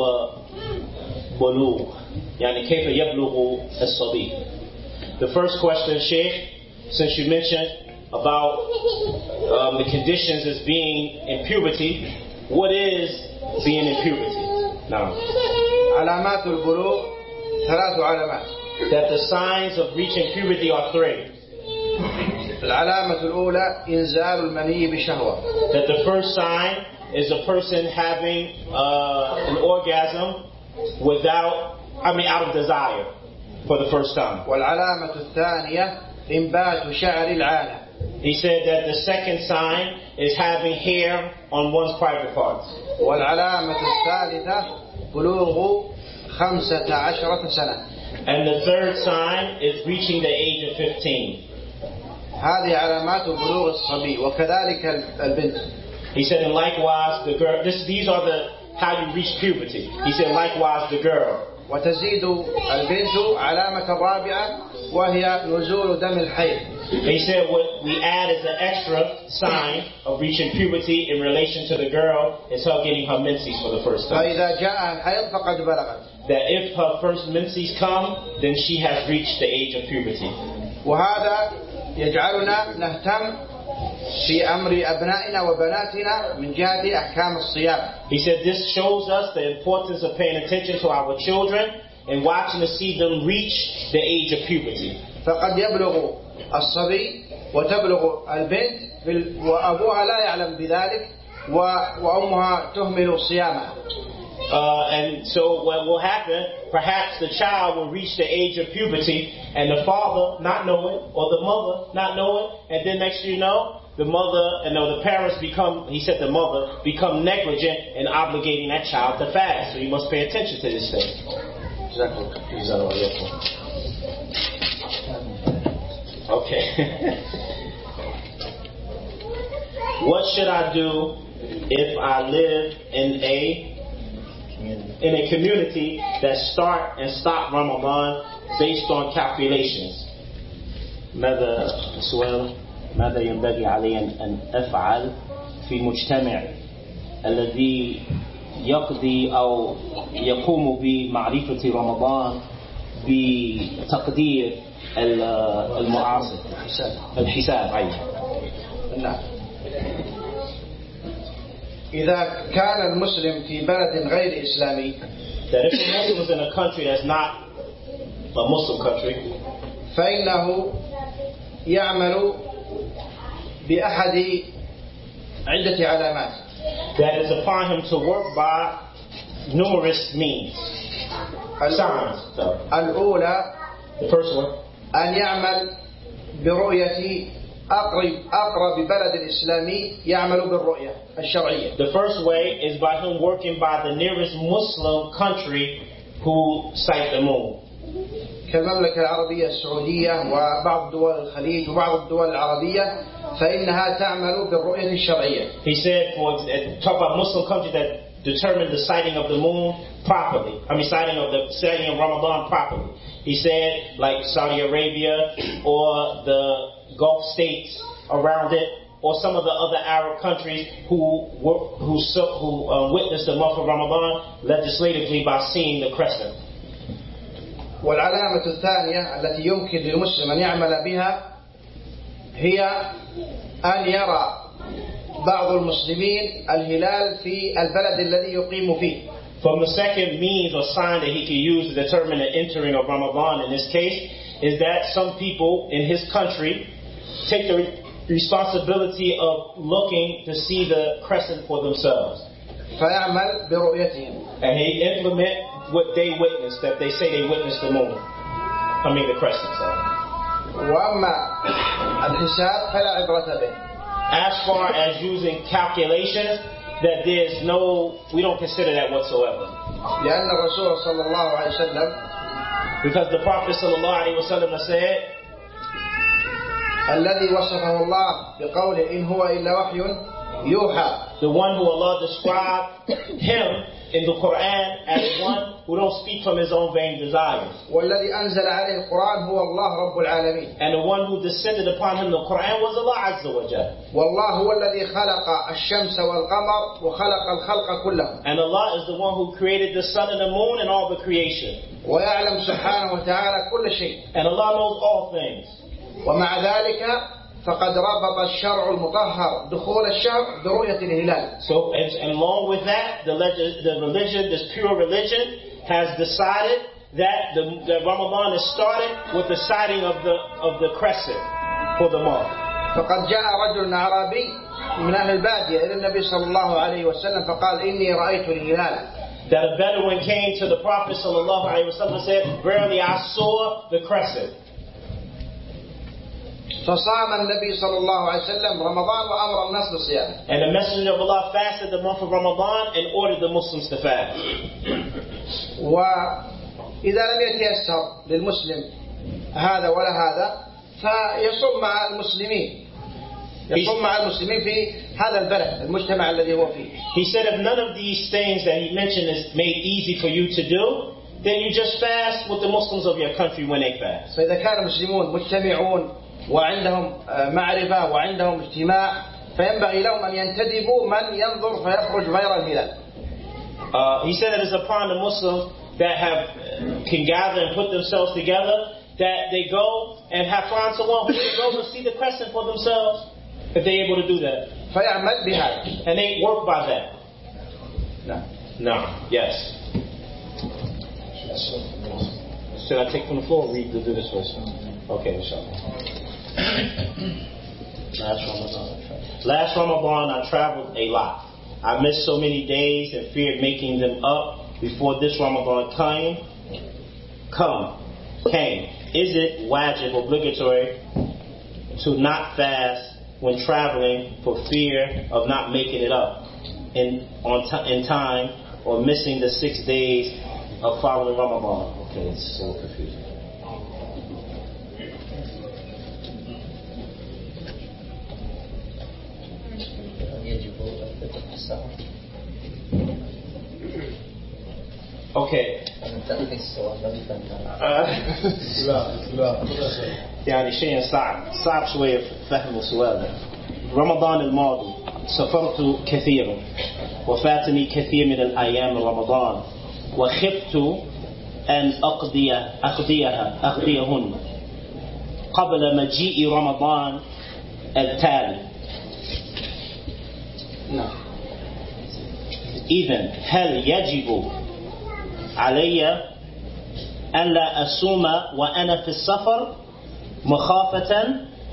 بلوغ يعني كيف يبلغ الصبي. The first question, Sheikh, since you mentioned about um, the conditions as being in puberty, what is being in puberty? Now, علامات البلوغ ثلاث علامات. That the signs of reaching puberty are three. العلامة الأولى إنزال المني بشهوة. That the first sign is a person having uh, an orgasm without, I mean, out of desire. for the first time. والعلامة الثانية إنبات شعر العانة. He said that the second sign is having hair on one's private parts. والعلامة الثالثة بلوغ خمسة عشرة سنة. And the third sign is reaching the age of fifteen. هذه علامات بلوغ الصبي وكذلك البنت. He said, and likewise the girl. This, these are the how you reach puberty. He said, likewise the girl. وتزيد البنت علامة رابعة وهي نزول دم الحيض. He said what we add as an extra sign of reaching puberty in relation to the girl is her getting her menses for the first time. فإذا جاء الحيض فقد بلغت. That if her first menses come, then she has reached the age of puberty. وهذا يجعلنا نهتم في أمر أبنائنا وبناتنا من جهة أحكام الصيام. He said this shows us the importance of paying attention to our children and watching to see them reach the age of puberty. فقد يبلغ الصبي وتبلغ البنت وأبوها لا يعلم بذلك وأمها تهمل صيامها. Uh, and so what will happen, perhaps the child will reach the age of puberty and the father not know it, or the mother not know it, and then next you know, the mother, and no, the parents become, he said the mother, become negligent in obligating that child to fast. So you must pay attention to this thing. Okay. What should I do if I live in a in a community that start and stop Ramadan based on calculations? ماذا سؤال ماذا ينبغي علي أن أفعل في مجتمع الذي يقضي أو يقوم بمعرفة رمضان بتقدير المعاصر الحساب أيضا. نعم. إذا كان المسلم في بلد غير إسلامي that if a Muslim is in a country that's not a Muslim country فإنه يعمل بأحد عدة علامات that is upon him to work by numerous means. Signs. So, الأولى the first one, أن يعمل برؤية أقرب أقرب بلد إسلامي يعمل بالرؤية الشرعية. The first way is by him working by the nearest Muslim country who sight the moon. كالمملكة العربية السعودية وبعض دول الخليج وبعض الدول العربية فإنها تعمل بالرؤية الشرعية. He said, for talk about Muslim countries that determine the sighting of the moon properly. I mean, sighting of the sighting of Ramadan properly. He said, like Saudi Arabia or the Gulf states around it, or some of the other Arab countries who were, who who uh, witnessed the month of Ramadan legislatively by seeing the crescent. والعلامة الثانية التي يمكن للمسلم أن يعمل بها هي أن يرى بعض المسلمين الهلال في البلد الذي يقيم فيه. From the second means or sign that he can use to determine the entering of Ramadan in this case is that some people in his country take the responsibility of looking to see the crescent for themselves. فيعمل برؤيتهم. And he implement what they witnessed, that they say they witnessed the moon. I mean the crescent. Sorry. وأما الحساب فلا عبرة به. As far as using calculations, that there's no, we don't consider that whatsoever. لأن الرسول صلى الله عليه وسلم Because the Prophet صلى الله عليه وسلم said, الذي وصفه الله بقوله إن هو إلا وحي يوحى. The one who Allah described him in the Quran as one who don't speak from his own vain desires. والذي أنزل عليه القرآن هو الله رب العالمين. And the one who descended upon him the Quran was Allah Azza wa Jal. والله هو الذي خلق الشمس والقمر وخلق الخلق كلهم. And Allah is the one who created the sun and the moon and all the creation. ويعلم سبحانه وتعالى كل شيء. And Allah knows all things. ومع ذلك فقد ربط الشرع المطهر دخول الشهر برؤية الهلال. So, and, and along with that, the, leg- the religion, this pure religion, has decided that the that Ramadan is started with the sighting of the of the crescent for the month. فقد جاء رجل أعرابي من أهل البادية إلى النبي صلى الله عليه وسلم فقال إني رأيت الهلال. that a Bedouin came to the Prophet sallallahu alaihi wasallam and said, "Verily, I saw the crescent." فصام النبي صلى الله عليه وسلم رمضان وأمر الناس بالصيام. And the Messenger of Allah fasted the month of Ramadan and ordered the Muslims to fast. وإذا لم يتيسر للمسلم هذا ولا هذا فيصوم مع المسلمين. يصوم مع المسلمين في هذا البلد المجتمع الذي هو فيه. He said if none of these things that he mentioned is made easy for you to do, then you just fast with the Muslims of your country when they fast. فإذا كان المسلمون مجتمعون وعندهم معرفة وعندهم اجتماع فينبغي لهم أن ينتدبوا من ينظر فيخرج غير الهلال. Uh, he said it is upon the Muslims that have can gather and put themselves together that they go and have found someone who can go and see the crescent for themselves if they're able to do that. فيعمل بهذا. And they work by that. No. No. Yes. Should I take from the floor or read do this first? Okay, inshallah. Last Ramadan. Last Ramadan I traveled a lot. I missed so many days and feared making them up before this Ramadan came. Come, came. Is it wajib, obligatory, to not fast when traveling for fear of not making it up in on t- in time or missing the six days of following Ramadan? Okay, it's so confusing. Okay. يعني شيء صعب صعب شوية فهم السؤال. رمضان الماضي سافرت كثيرا وفاتني كثير من الأيام رمضان وخفت أن أقضي أقضيها أقضيهن قبل مجيء رمضان التالي. إذن هل يجب علي أن لا أصوم وأنا في السفر مخافة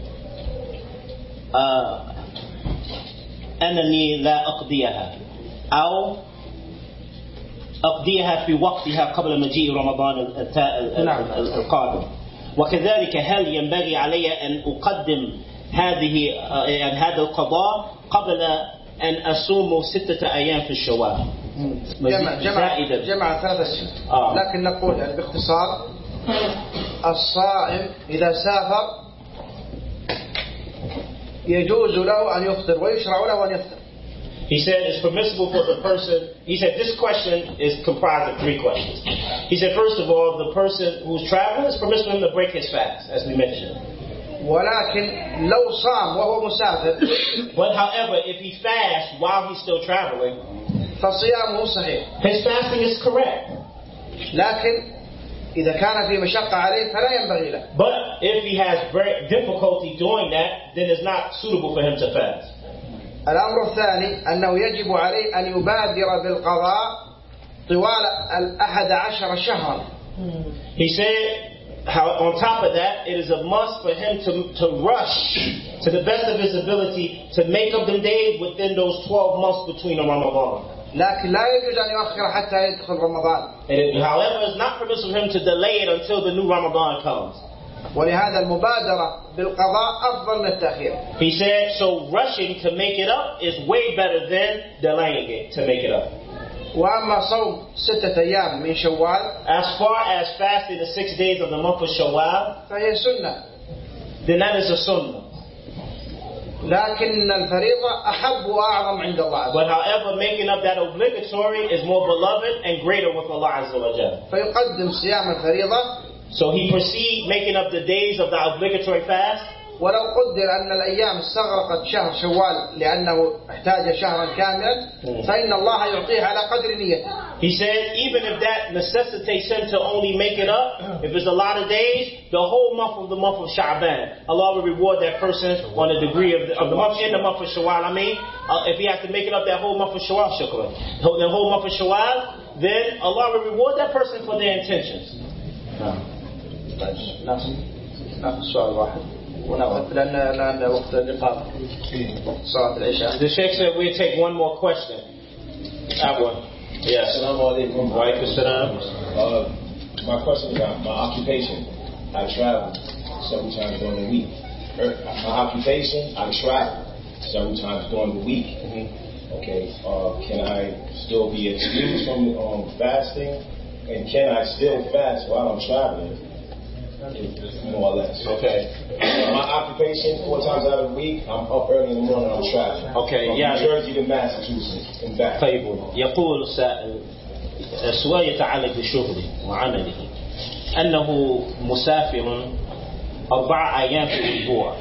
آه أنني لا أقضيها أو أقضيها في وقتها قبل مجيء رمضان القادم؟ وكذلك هل ينبغي علي أن أقدم هذه يعني هذا القضاء قبل أن أصوم ستة أيام في الشوال؟ جمع جمع جمع ثلاث أشياء. آه. لكن نقول يعني باختصار الصائم إذا سافر يجوز له أن يفطر ويشرع له أن يفطر. He said it's permissible for the person. He said this question is comprised of three questions. He said first of all, the person who's traveling, it's permissible for him to break his fast, as we mentioned. ولكن لو صام وهو مسافر. But however, if he fasts while he's still traveling, فصيامه صحيح. His fasting is correct. لكن إذا كان في مشقة عليه فلا ينبغي له. But if he has very difficulty doing that, then it's not suitable for him to fast. الأمر الثاني أنه يجب عليه أن يبادر بالقضاء طوال الأحد عشر شهرا. He said, how, on top of that, it is a must for him to, to rush to the best of his ability to make up the days within those twelve months between the Ramadan. لكن لا يجوز أن يؤخر حتى يدخل رمضان. It, however, it's not permissible for him to delay it until the new Ramadan comes. ولهذا المبادرة بالقضاء أفضل من التأخير. He said, so rushing to make it up is way better than delaying it to make it up. وأما صوم ستة أيام من شوال, as far as fasting the six days of the month of Shawwal, فهي سنة. then that is a sunnah. لكن الفريضة أحب وأعظم عند الله. But however, making up that obligatory is more beloved and greater with Allah Azza wa Jalla. فيقدم صيام الفريضة. So he proceeds making up the days of the obligatory fast. ولو قدر أن الأيام استغرقت شهر شوال لأنه احتاج شهرا كاملا فإن الله يعطيه على قدر نيته. He said even if that necessitates him to only make it up, if it's a lot of days, the whole month of the month of Sha'ban, Allah will reward that person on a degree of the, of the month in the month of Shawwal. I mean, uh, if he has to make it up that whole month of Shawwal, shukran, the whole month of Shawwal, then Allah will reward that person for their intentions. ناخذ سؤال واحد ونأخذ لأن لأن وقت الإقامة صلاة العشاء. The Sheikh said we'll take one more question. That one. Yes. Assalamu alaikum. Wa alaikum salam. Uh, my question is about my occupation. I travel several times during the week. Er, My occupation, I travel several times during the week. Mm-hmm. Okay. Uh, can I still be excused from um, fasting? And can I still fast while I'm traveling? More or less. Okay. Uh, my occupation, four times out of the week, I'm up early in the morning, I'm traveling. Okay, From yeah. New Jersey to Massachusetts and back. طيب يقول سائل السؤال يتعلق بشغله وعمله أنه مسافر أربع أيام في الأسبوع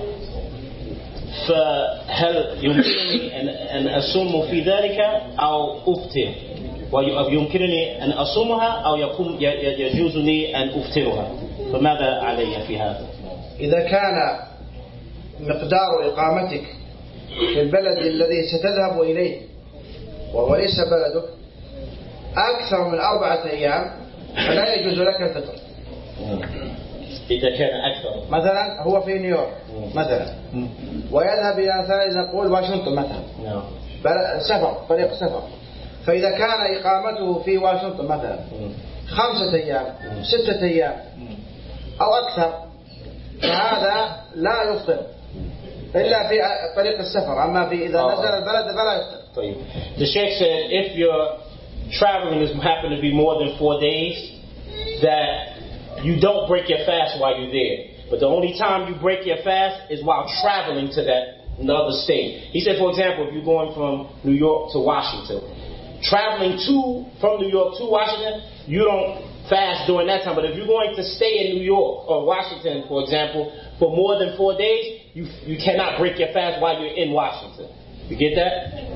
فهل يمكنني أن أن أصوم في ذلك أو أفطر ويمكنني أن أصومها أو يكون يجوز لي أن أفطرها فماذا علي في هذا؟ إذا كان مقدار إقامتك في البلد الذي ستذهب إليه وهو ليس بلدك أكثر من أربعة أيام فلا يجوز لك الفطر. إذا كان أكثر مثلا هو في نيويورك مثلا ويذهب إلى مثلا نقول واشنطن مثلا سفر طريق سفر، فإذا كان إقامته في واشنطن مثلا خمسة أيام ستة أيام أو أكثر فهذا لا يفطر إلا في طريق السفر، أما في إذا نزل البلد فلا يفطر. طيب. The Sheikh said if your traveling is happen to be more than four days, that you don't break your fast while you're there. But the only time you break your fast is while traveling to that another state. He said, for example, if you're going from New York to Washington, traveling to from New York to Washington, you don't fast during that time. But if you're going to stay in New York or Washington, for example, for more than four days, you you cannot break your fast while you're in Washington. You get that?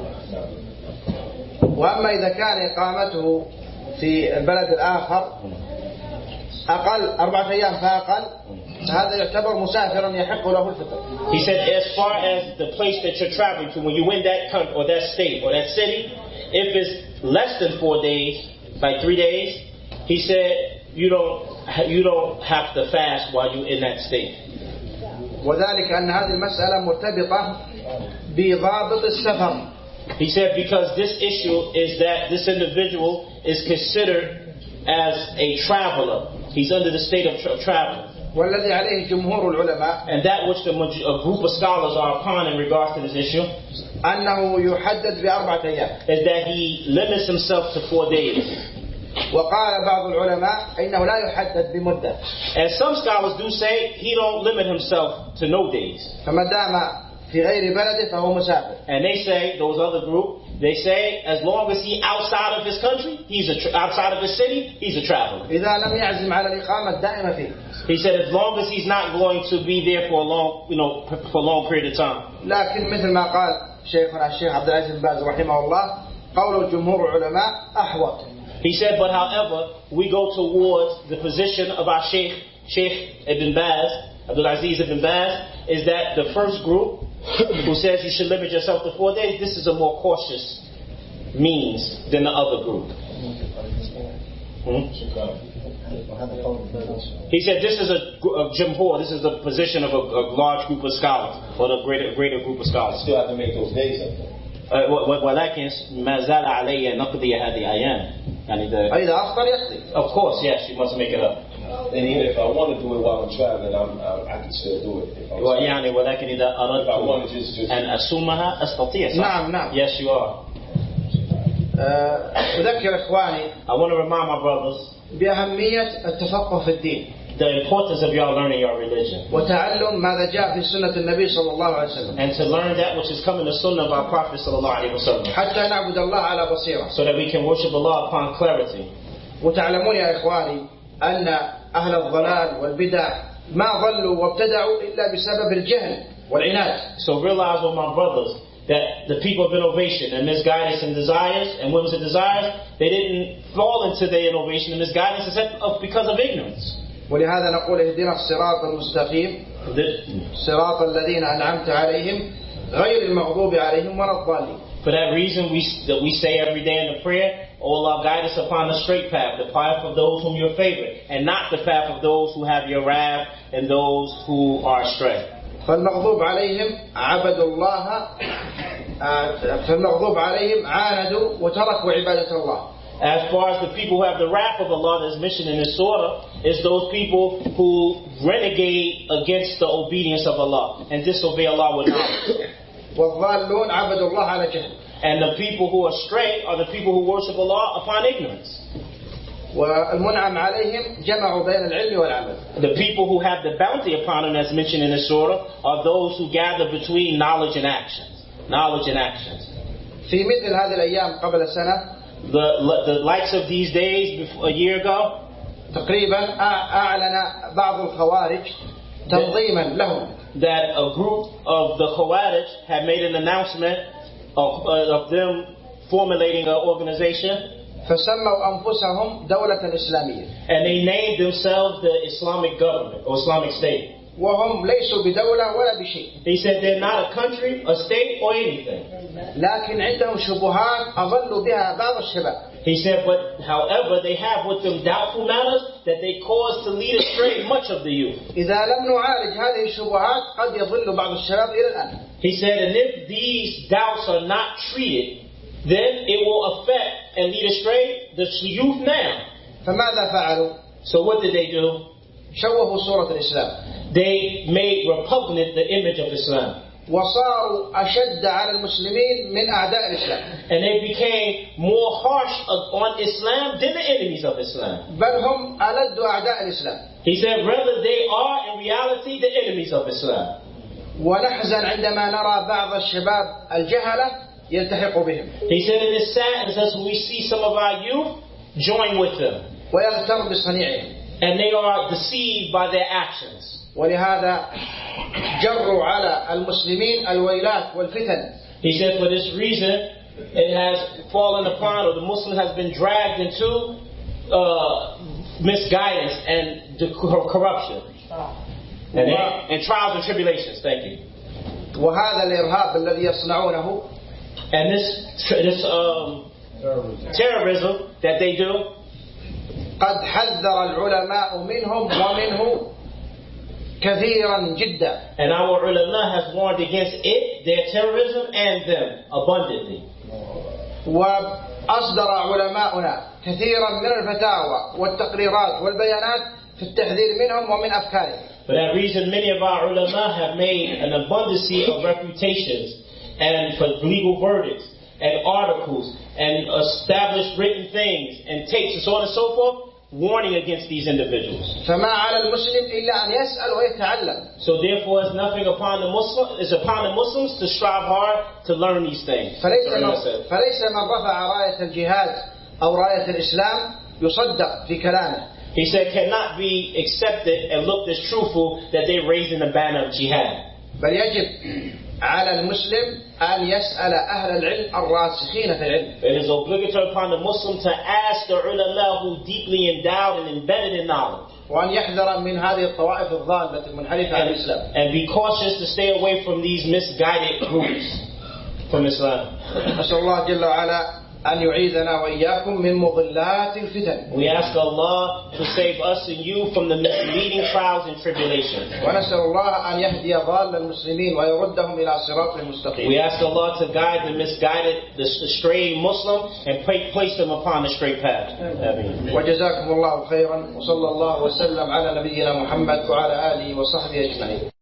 وأما إذا كان إقامته في البلد الآخر أقل أربعة أيام فأقل هذا يعتبر مسافرا يحق له الفطر. He said as far as the place that you're traveling to, when you in that country or that state or that city, if it's less than four days, like three days, he said you don't you don't have to fast while you're in that state. وذلك أن هذه المسألة مرتبطة بضابط السفر. He said because this issue is that this individual is considered as a traveler. He's under the state of tra- travel. والذي عليه جمهور العلماء And that which the, a group of scholars are upon in regards to this issue أنه يحدد بأربعة أيام. is that he limits himself to four days. وقال بعض العلماء إنه لا يحدد بمدة. And some scholars do say he don't limit himself to no days. فما دام في غير بلده فهو مسافر. And they say, those other group, they say as long as he outside of his country, he's a tra- outside of his city, he's a traveler. إذا لم يعزم على الإقامة الدائمة فيه. He said as long as he's not going to be there for a long, you know, for a long period of time. لكن مثل ما قال شيخنا الشيخ عبد العزيز بن باز رحمه الله قول جمهور العلماء أحوط. He said, but however, we go towards the position of our Sheikh, Sheikh Ibn Baz, Abdul Aziz Ibn Baz, is that the first group who says you should limit yourself to four days, this is a more cautious means than the other group. Hmm? He said this is a, a jumhur, this is the position of a, a large group of scholars, or a greater, greater group of scholars. Still have to make those days up there. ولكن ما زال علي نقضي هذه أيام. يعني the, إذا أفطر يقضي. of course, yes, you must make it up. And even if I want to do it while I'm traveling, I'm, I, I can still do it. If I'm يعني ولكن إذا أردت if I want to just, just أن أصومها أستطيع. صح؟ نعم نعم. Yes, you are. أذكر إخواني I want to remind my brothers بأهمية التفقه في الدين. the importance of y'all learning your religion. وتعلم ماذا جاء في سنة النبي صلى الله عليه وسلم. And to learn that which is coming to sunnah of our Prophet sallallahu alaihi wasallam. حتى نعبد الله على بصيرة. So that we can worship Allah upon clarity. وتعلمون يا إخواني أن أهل الضلال والبدع ما ضلوا وابتدعوا إلا بسبب الجهل والعناد. So realize with my brothers that the people of innovation and misguidance and desires and women's desires, they didn't fall into their innovation and misguidance except of, because of ignorance. ولهذا نقول اهدنا الصراط المستقيم صراط الذين أنعمت عليهم غير المغضوب عليهم ولا الضالين. For that reason, we that we say every day in the prayer, O Allah, guide us upon the straight path, the path of those whom you favor, and not the path of those who have your wrath and those who are astray. فالمغضوب عليهم عبدوا الله فالمغضوب عليهم عاندوا وتركوا عبادة الله. As far as the people who have the wrath of Allah that is mentioned in this surah, is those people who renegade against the obedience of Allah and disobey Allah with knowledge. والضالون عبدوا الله على جهل. And the people who are straight are the people who worship Allah upon ignorance. والمنعم عليهم جمعوا بين العلم والعمل. The people who have the bounty upon them, as mentioned in this surah, are those who gather between knowledge and actions. Knowledge and actions. في مثل هذه الأيام قبل سنة, The, the likes of these days before, a year ago, تقريبا أعلن بعض الخوارج تنظيما لهم, that a group of the Khawarij had made an announcement of, uh, of them formulating an organization. فسموا أنفسهم دولة إسلامية. And they named themselves the Islamic government or Islamic state. وهم ليسوا بدولة ولا بشيء. He said they're not a country, a state, or anything. لكن عندهم شبهات أضلوا بها بعض الشباب. He said, but however, they have with them doubtful matters that they cause to lead astray much of the youth. إذا لم نعالج هذه الشبهات قد يضل بعض الشباب إلى الآن. He said, and if these doubts are not treated, then it will affect and lead astray the youth now. فماذا فعلوا؟ So what did they do? شوهوا صورة الإسلام. They made repugnant the image of Islam. وصاروا أشد على المسلمين من أعداء الإسلام. And they became more harsh on Islam than the enemies of Islam. بل هم ألد أعداء الإسلام. He said, rather they are in reality the enemies of Islam. ونحزن عندما نرى بعض الشباب الجهلة يلتحق بهم. He said, it is sad as we see some of our youth join with them. ويغتر بصنيعهم. And they are deceived by their actions. ولهذا جروا على المسلمين الويلات والفتن. He said, for this reason, it has fallen upon, or the Muslim has been dragged into uh, misguidance and corruption. And, and trials and tribulations. Thank you. وهذا الإرهاب الذي يصنعونه, and this this um, terrorism that they do, قد حذر العلماء منهم ومنه كثيرا جدا. And our ulama has warned against it, their terrorism, and them abundantly. وأصدر علماؤنا كثيرا من الفتاوى والتقريرات والبيانات في التحذير منهم ومن أفكارهم. For that reason, many of our ulama have made an abundance of reputations and for legal verdicts and articles and established written things and tapes and so on and so forth, warning against these individuals. فما على المسلم إلا أن يسأل ويتعلم. So therefore, it's nothing upon the Muslim. It's upon the Muslims to strive hard to learn these things. فليس من, فليس من رفع راية الجهاد أو راية الإسلام يصدق في كلامه. He said, cannot be accepted and looked as truthful that they're raising the banner of jihad. بل يجب على المسلم أن يسأل أهل العلم الراسخين في العلم. It is obligatory upon the Muslim to ask the ulama who deeply endowed and embedded in knowledge. وأن يحذر من هذه الطوائف الضالة المنحرفة عن الإسلام. And be cautious to stay away from these misguided groups from Islam. أسأل الله جل وعلا أن يعيذنا وإياكم من مضلات الفتن. We ask Allah to save us and you from the misleading trials and tribulations. ونسأل الله أن يهدي ضال المسلمين ويردهم إلى صراط المستقيم. We ask Allah to guide the misguided, the straying Muslim, and place them upon the straight path. Ameen. وجزاكم الله خيرا وصلى الله وسلم على نبينا محمد وعلى آله وصحبه أجمعين.